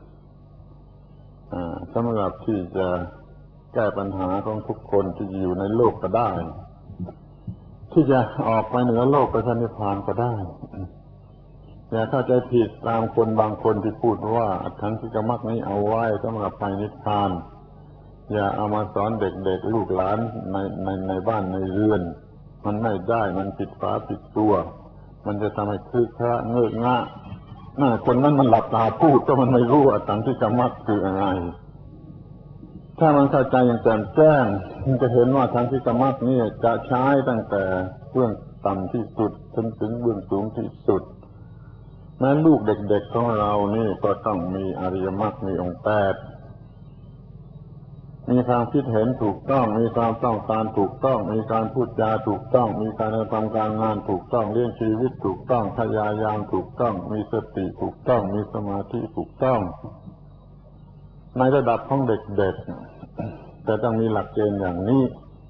สำหรับที่จะแก้ปัญหาของทุกคนที่อยู่ในโลกก็ได้ที่จะออกไปเหนือโลกไปนิพพานก็ได้อย่าเข้าใจผิดตามคนบางคนที่พูดว่าอัฏฐังคิกามรรคนี้เอาไว้สำหรับไปนิพพานอย่าเอามาสอนเด็กๆลูกหลานในในในบ้านในเรือนมันไม่ได้มันผิดฝาผิดตัวมันจะทำให้คลึกคละเงอะงะน่าคนนั้นมันหลับตาพูดก็มันไม่รู้อัฏฐังคิกามรรคคืออะไรถ้ามันเข้าใจอย่างแจ่มแจ้งมันจะเห็นว่าอัฏฐังคิกามรรคนี่จะใช้ตั้งแต่เบื้องต่ำที่สุดจนถึงเบื้องสูงที่สุดแม้ลูกเด็กๆของเรานี่ก็ต้องมีอริยมรรคมีองค์แปดมีความคิดเห็นถูกต้องมีความต้องการถูกต้องมีการพูดจาถูกต้องมีการทำการงานถูกต้องเลี้ยงชีวิตถูกต้องพยายามถูกต้องมีสติถูกต้องมีสมาธิถูกต้องในระดับของเด็กๆแต่ต้องมีหลักเกณฑ์อย่างนี้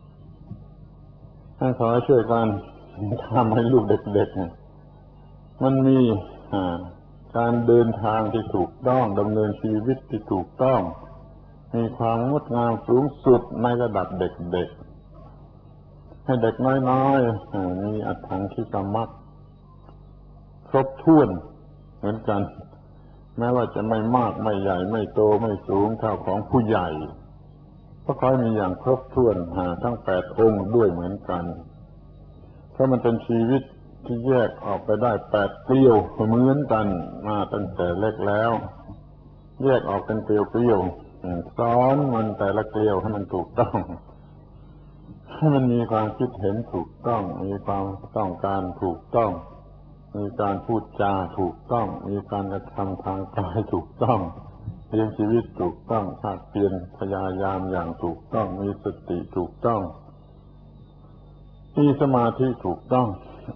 ให้ขอช่วยกันทำให้ลูกเด็กๆมันมีการเดินทางที่ถูกต้องดำเนินชีวิตที่ถูกต้องมีความงดงามสูงสุดในระดับเด็กๆให้เด็กน้อยๆมีอัฏฐังคิกามรรคครบถ้วนเหมือนกันแม้ว่าจะไม่มากไม่ใหญ่ไม่โตไม่สูงเท่าของผู้ใหญ่ก็ขอให้มีอย่างครบถ้วนทั้งแปดองค์ด้วยเหมือนกันเพราะมันเป็นชีวิตที่แยกออกไปได้แปดเกลียวเหมือนกันมาตั้งแต่เล็กแล้วแยกออกเป็นเกลียวเกลียวสอนมันแต่ละเกลียวให้มันถูกต้องให้มันมีความคิดเห็นถูกต้องมีความต้องการถูกต้องมีการพูดจาถูกต้องมีการกระทำทางกายถูกต้องเลี้ยงชีวิตถูกต้องภาคเพียรพยายามอย่างถูกต้องมีสติถูกต้องมีสมาธิถูกต้อง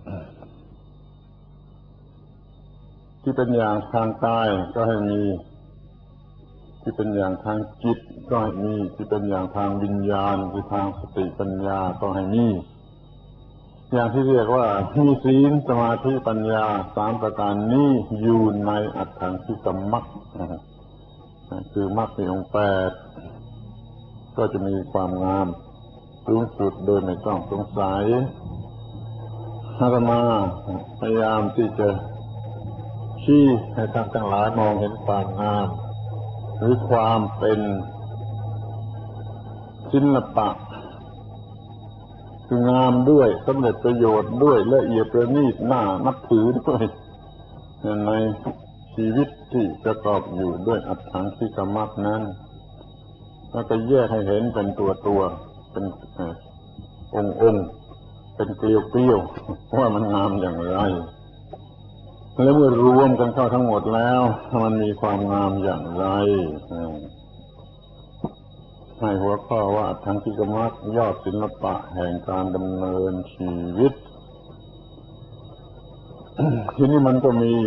ที่เป็นอย่างทางกายก็ให้มีที่เป็นอย่างทางจิตก็ให้มีที่เป็นอย่างทางวิญญาณคือทางสติปัญญาก็ให้มีอย่างที่เรียกว่ามีศีลสมาธิปัญญาสามประการนี้อยู่ในอัฏฐังคิกามรรคคือมรรคมีองค์แปดก็จะมีความงามสูงสุดโดยไม่ต้องสงสัยอาตมาพยายามที่จะชี้ให้ท่านทั้งหลายมองเห็นความงามหรือความเป็นศิลปะคืองามด้วยสำเร็จประโยชน์ด้วยละเอียดประณีตน่านับถือด้วยในชีวิตที่ประกอบอยู่ด้วยอัฏฐังคิกามรรคนั้นแล้วก็แยกให้เห็นเป็นตัวตัวเป็นองค์องค์เป็นเกลียวเกลียวว่ามันงามอย่างไรแล้วเมื่อรวมกันเข้าทั้งหมดแล้วมันมีความงามอย่างไรให้หัวข้อว่าอัฏฐังคิกามรรคยอดศิลปะแห่งการดำเนินชีวิต ทีนี้มันก็มี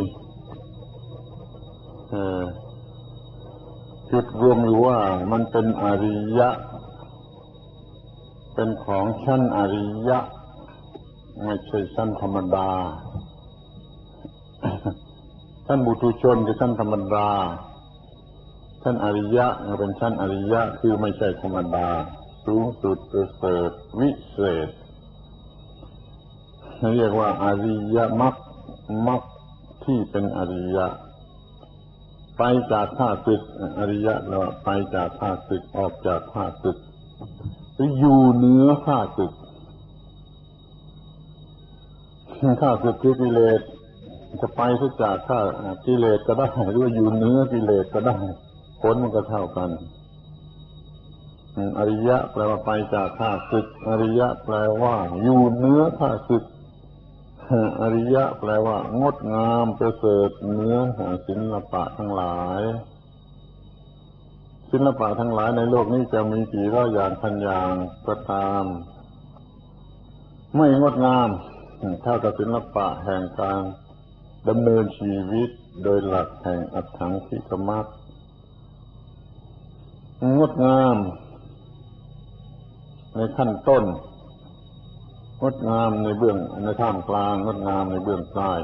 จุดรวมอยู่ว่ามันเป็นอริยะเป็นของชั้นอริยะไม่ใช่ชั้นธรรมดาชั้นบุตุชนคือชั้นธรรมดาชั้นอริยะเป็นชั้นอริยะคือไม่ใช่ธรรมดาสูงสุดประเสริฐวิเศษเรียกว่าอริยมรรคมรรคที่เป็นอริยะไปจากข้าศึกอริยะแล้วไปจากข้าศึกออกจากข้าศึกหรืออยู่เหนือข้าศึกข้าศึกคือกิเลสจะไปที่จากข้ากิเลสก็ได้หรืออยู่เหนือกิเลสก็ได้ผลมันก็เท่ากันอริยะแปลว่าไปจากข้าศึกอริยะแปลว่าอยู่เหนือข้าศึกอริยะแปลว่างดงามประเสริฐเหนือศิลปะทั้งหลายศิลปะทั้งหลายในโลกนี้จะมีกี่ร้อยอย่างพันอย่างก็ตามไม่งดงามเท่ากับศิลปะแห่งการดำเนินชีวิตโดยหลักแห่งอัตถังคิกมรรคงดงามในขั้นต้นงดงามในเบื้องในท่ามกลางงดงามในเบื้องปลาย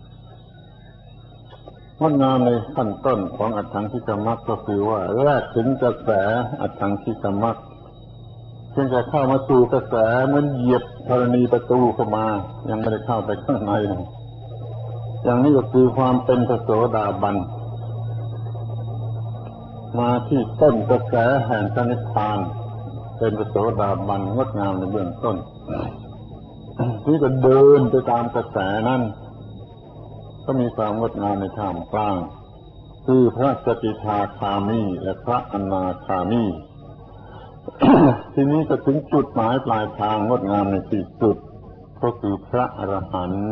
งดงามในขั้นต้นของอัตถังคิกมรรคก็คือว่าแรกถึงกระแสอัตถังคิกมรรคเพียงแต่เข้ามาสู่กระแสเหมือนเหยียบธรณีประตูเข้ามายังไม่ได้เข้าไปข้างในอย่างนี้ก็คือความเป็นพระโสดาบันมาที่ต้นกระแสแห่งพระนิพพานเป็นพระโสดาบันงดงามในเบื้องต้นที่ก็เดินไปตามกระแสนั้นก็มีความงดงามในท่ามกลางคือพระสกิทาคามีและพระอนาคามี ทีนี้ก็ถึงจุดหมายปลายทางงดงามในที่สุดก็คือพระอรหันต์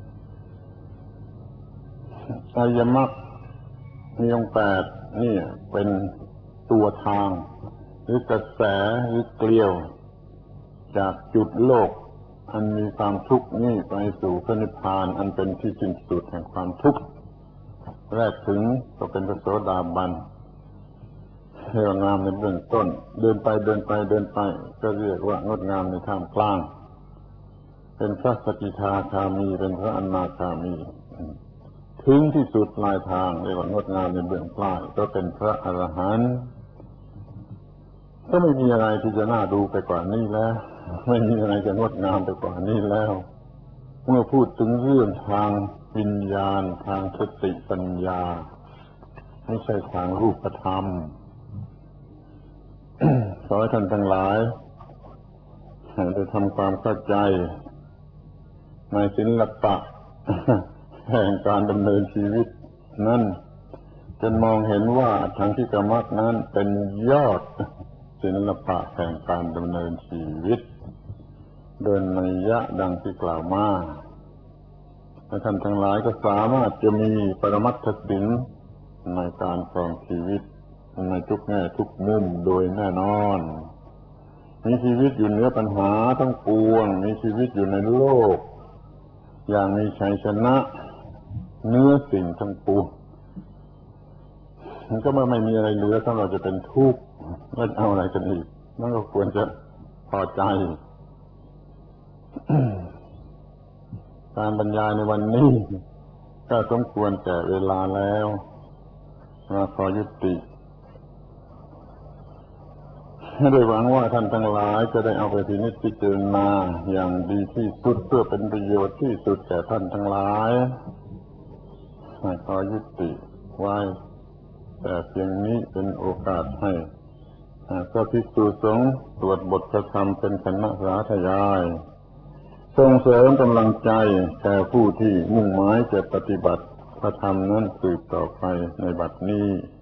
อริยมรรคมีองค์แปดนี่เป็นตัวทางหรือกระแสหรือเกลียวจากจุดโลกอันมีความทุกข์นี่ไปสู่พระนิพพานอันเป็นที่สิ้นสุดแห่งความทุกข์แรกถึงก็เป็นพระโสดาบันเรียกว่างามในเบื้องต้นเดินไปเดินไปเดินไปก็เรียกว่างดงามในท่ามกลางเป็นพระสกิทาคามีเป็นพระอนาคามีถึงที่สุดปลายทางเรียกว่างดงามในเบื้องปลายก็เป็นพระอรหันต์ก็ไม่มีอะไรที่จะน่าดูไปกว่านี้แล้วไม่มีอะไรจะงดงามไปกว่านี้แล้วเมื่อพูดถึงเรื่องทางวิญญาณทางสติปัญญาไม่ใช่ทางรูปธรรม ขอให้ท่านทั้งหลายได้ทำความเข้าใจในศิลปะแห่งการดำเนินชีวิตนั้นจนมองเห็นว่าอัตถังคิกมรรคนั้นเป็นยอดศิลปะแห่งการดำเนินชีวิตโดยนัยยะดังที่กล่าวมาและท่านทั้งหลายก็สามารถจะมีปรมัตถศิลป์ในการครองชีวิตในทุกแง่ทุกมุมโดยแน่นอนมีชีวิตอยู่เหนือปัญหาทั้งปวงมีชีวิตอยู่ในโลกอย่างมีชัยชนะเหนือสิ่งทั้งปวงมันก็ไม่มีอะไรเหลือถ้าเราจะเป็นทุกข์ไม่เอาอะไรกันอีกนั่นก็ควรจะพอใจ การบรรยายในวันนี้ก็สมควรแก่เวลาแล้วมาขอยุติโดยหวังว่าท่านทั้งหลายจะได้เอาไปพินิจพิจารณาอย่างดีที่สุดเพื่อเป็นประโยชน์ที่สุดแก่ท่านทั้งหลายขอยุติไว้แต่เพียงนี้เป็นโอกาสให้พระภิกษุสงฆ์สวดบทพระธรรมเป็นคณะสาธยายส่งเสริมกำลังใจแก่ผู้ที่มุ่งหมายจะปฏิบัติพระธรรมนั้นสืบต่อไปในบัดนี้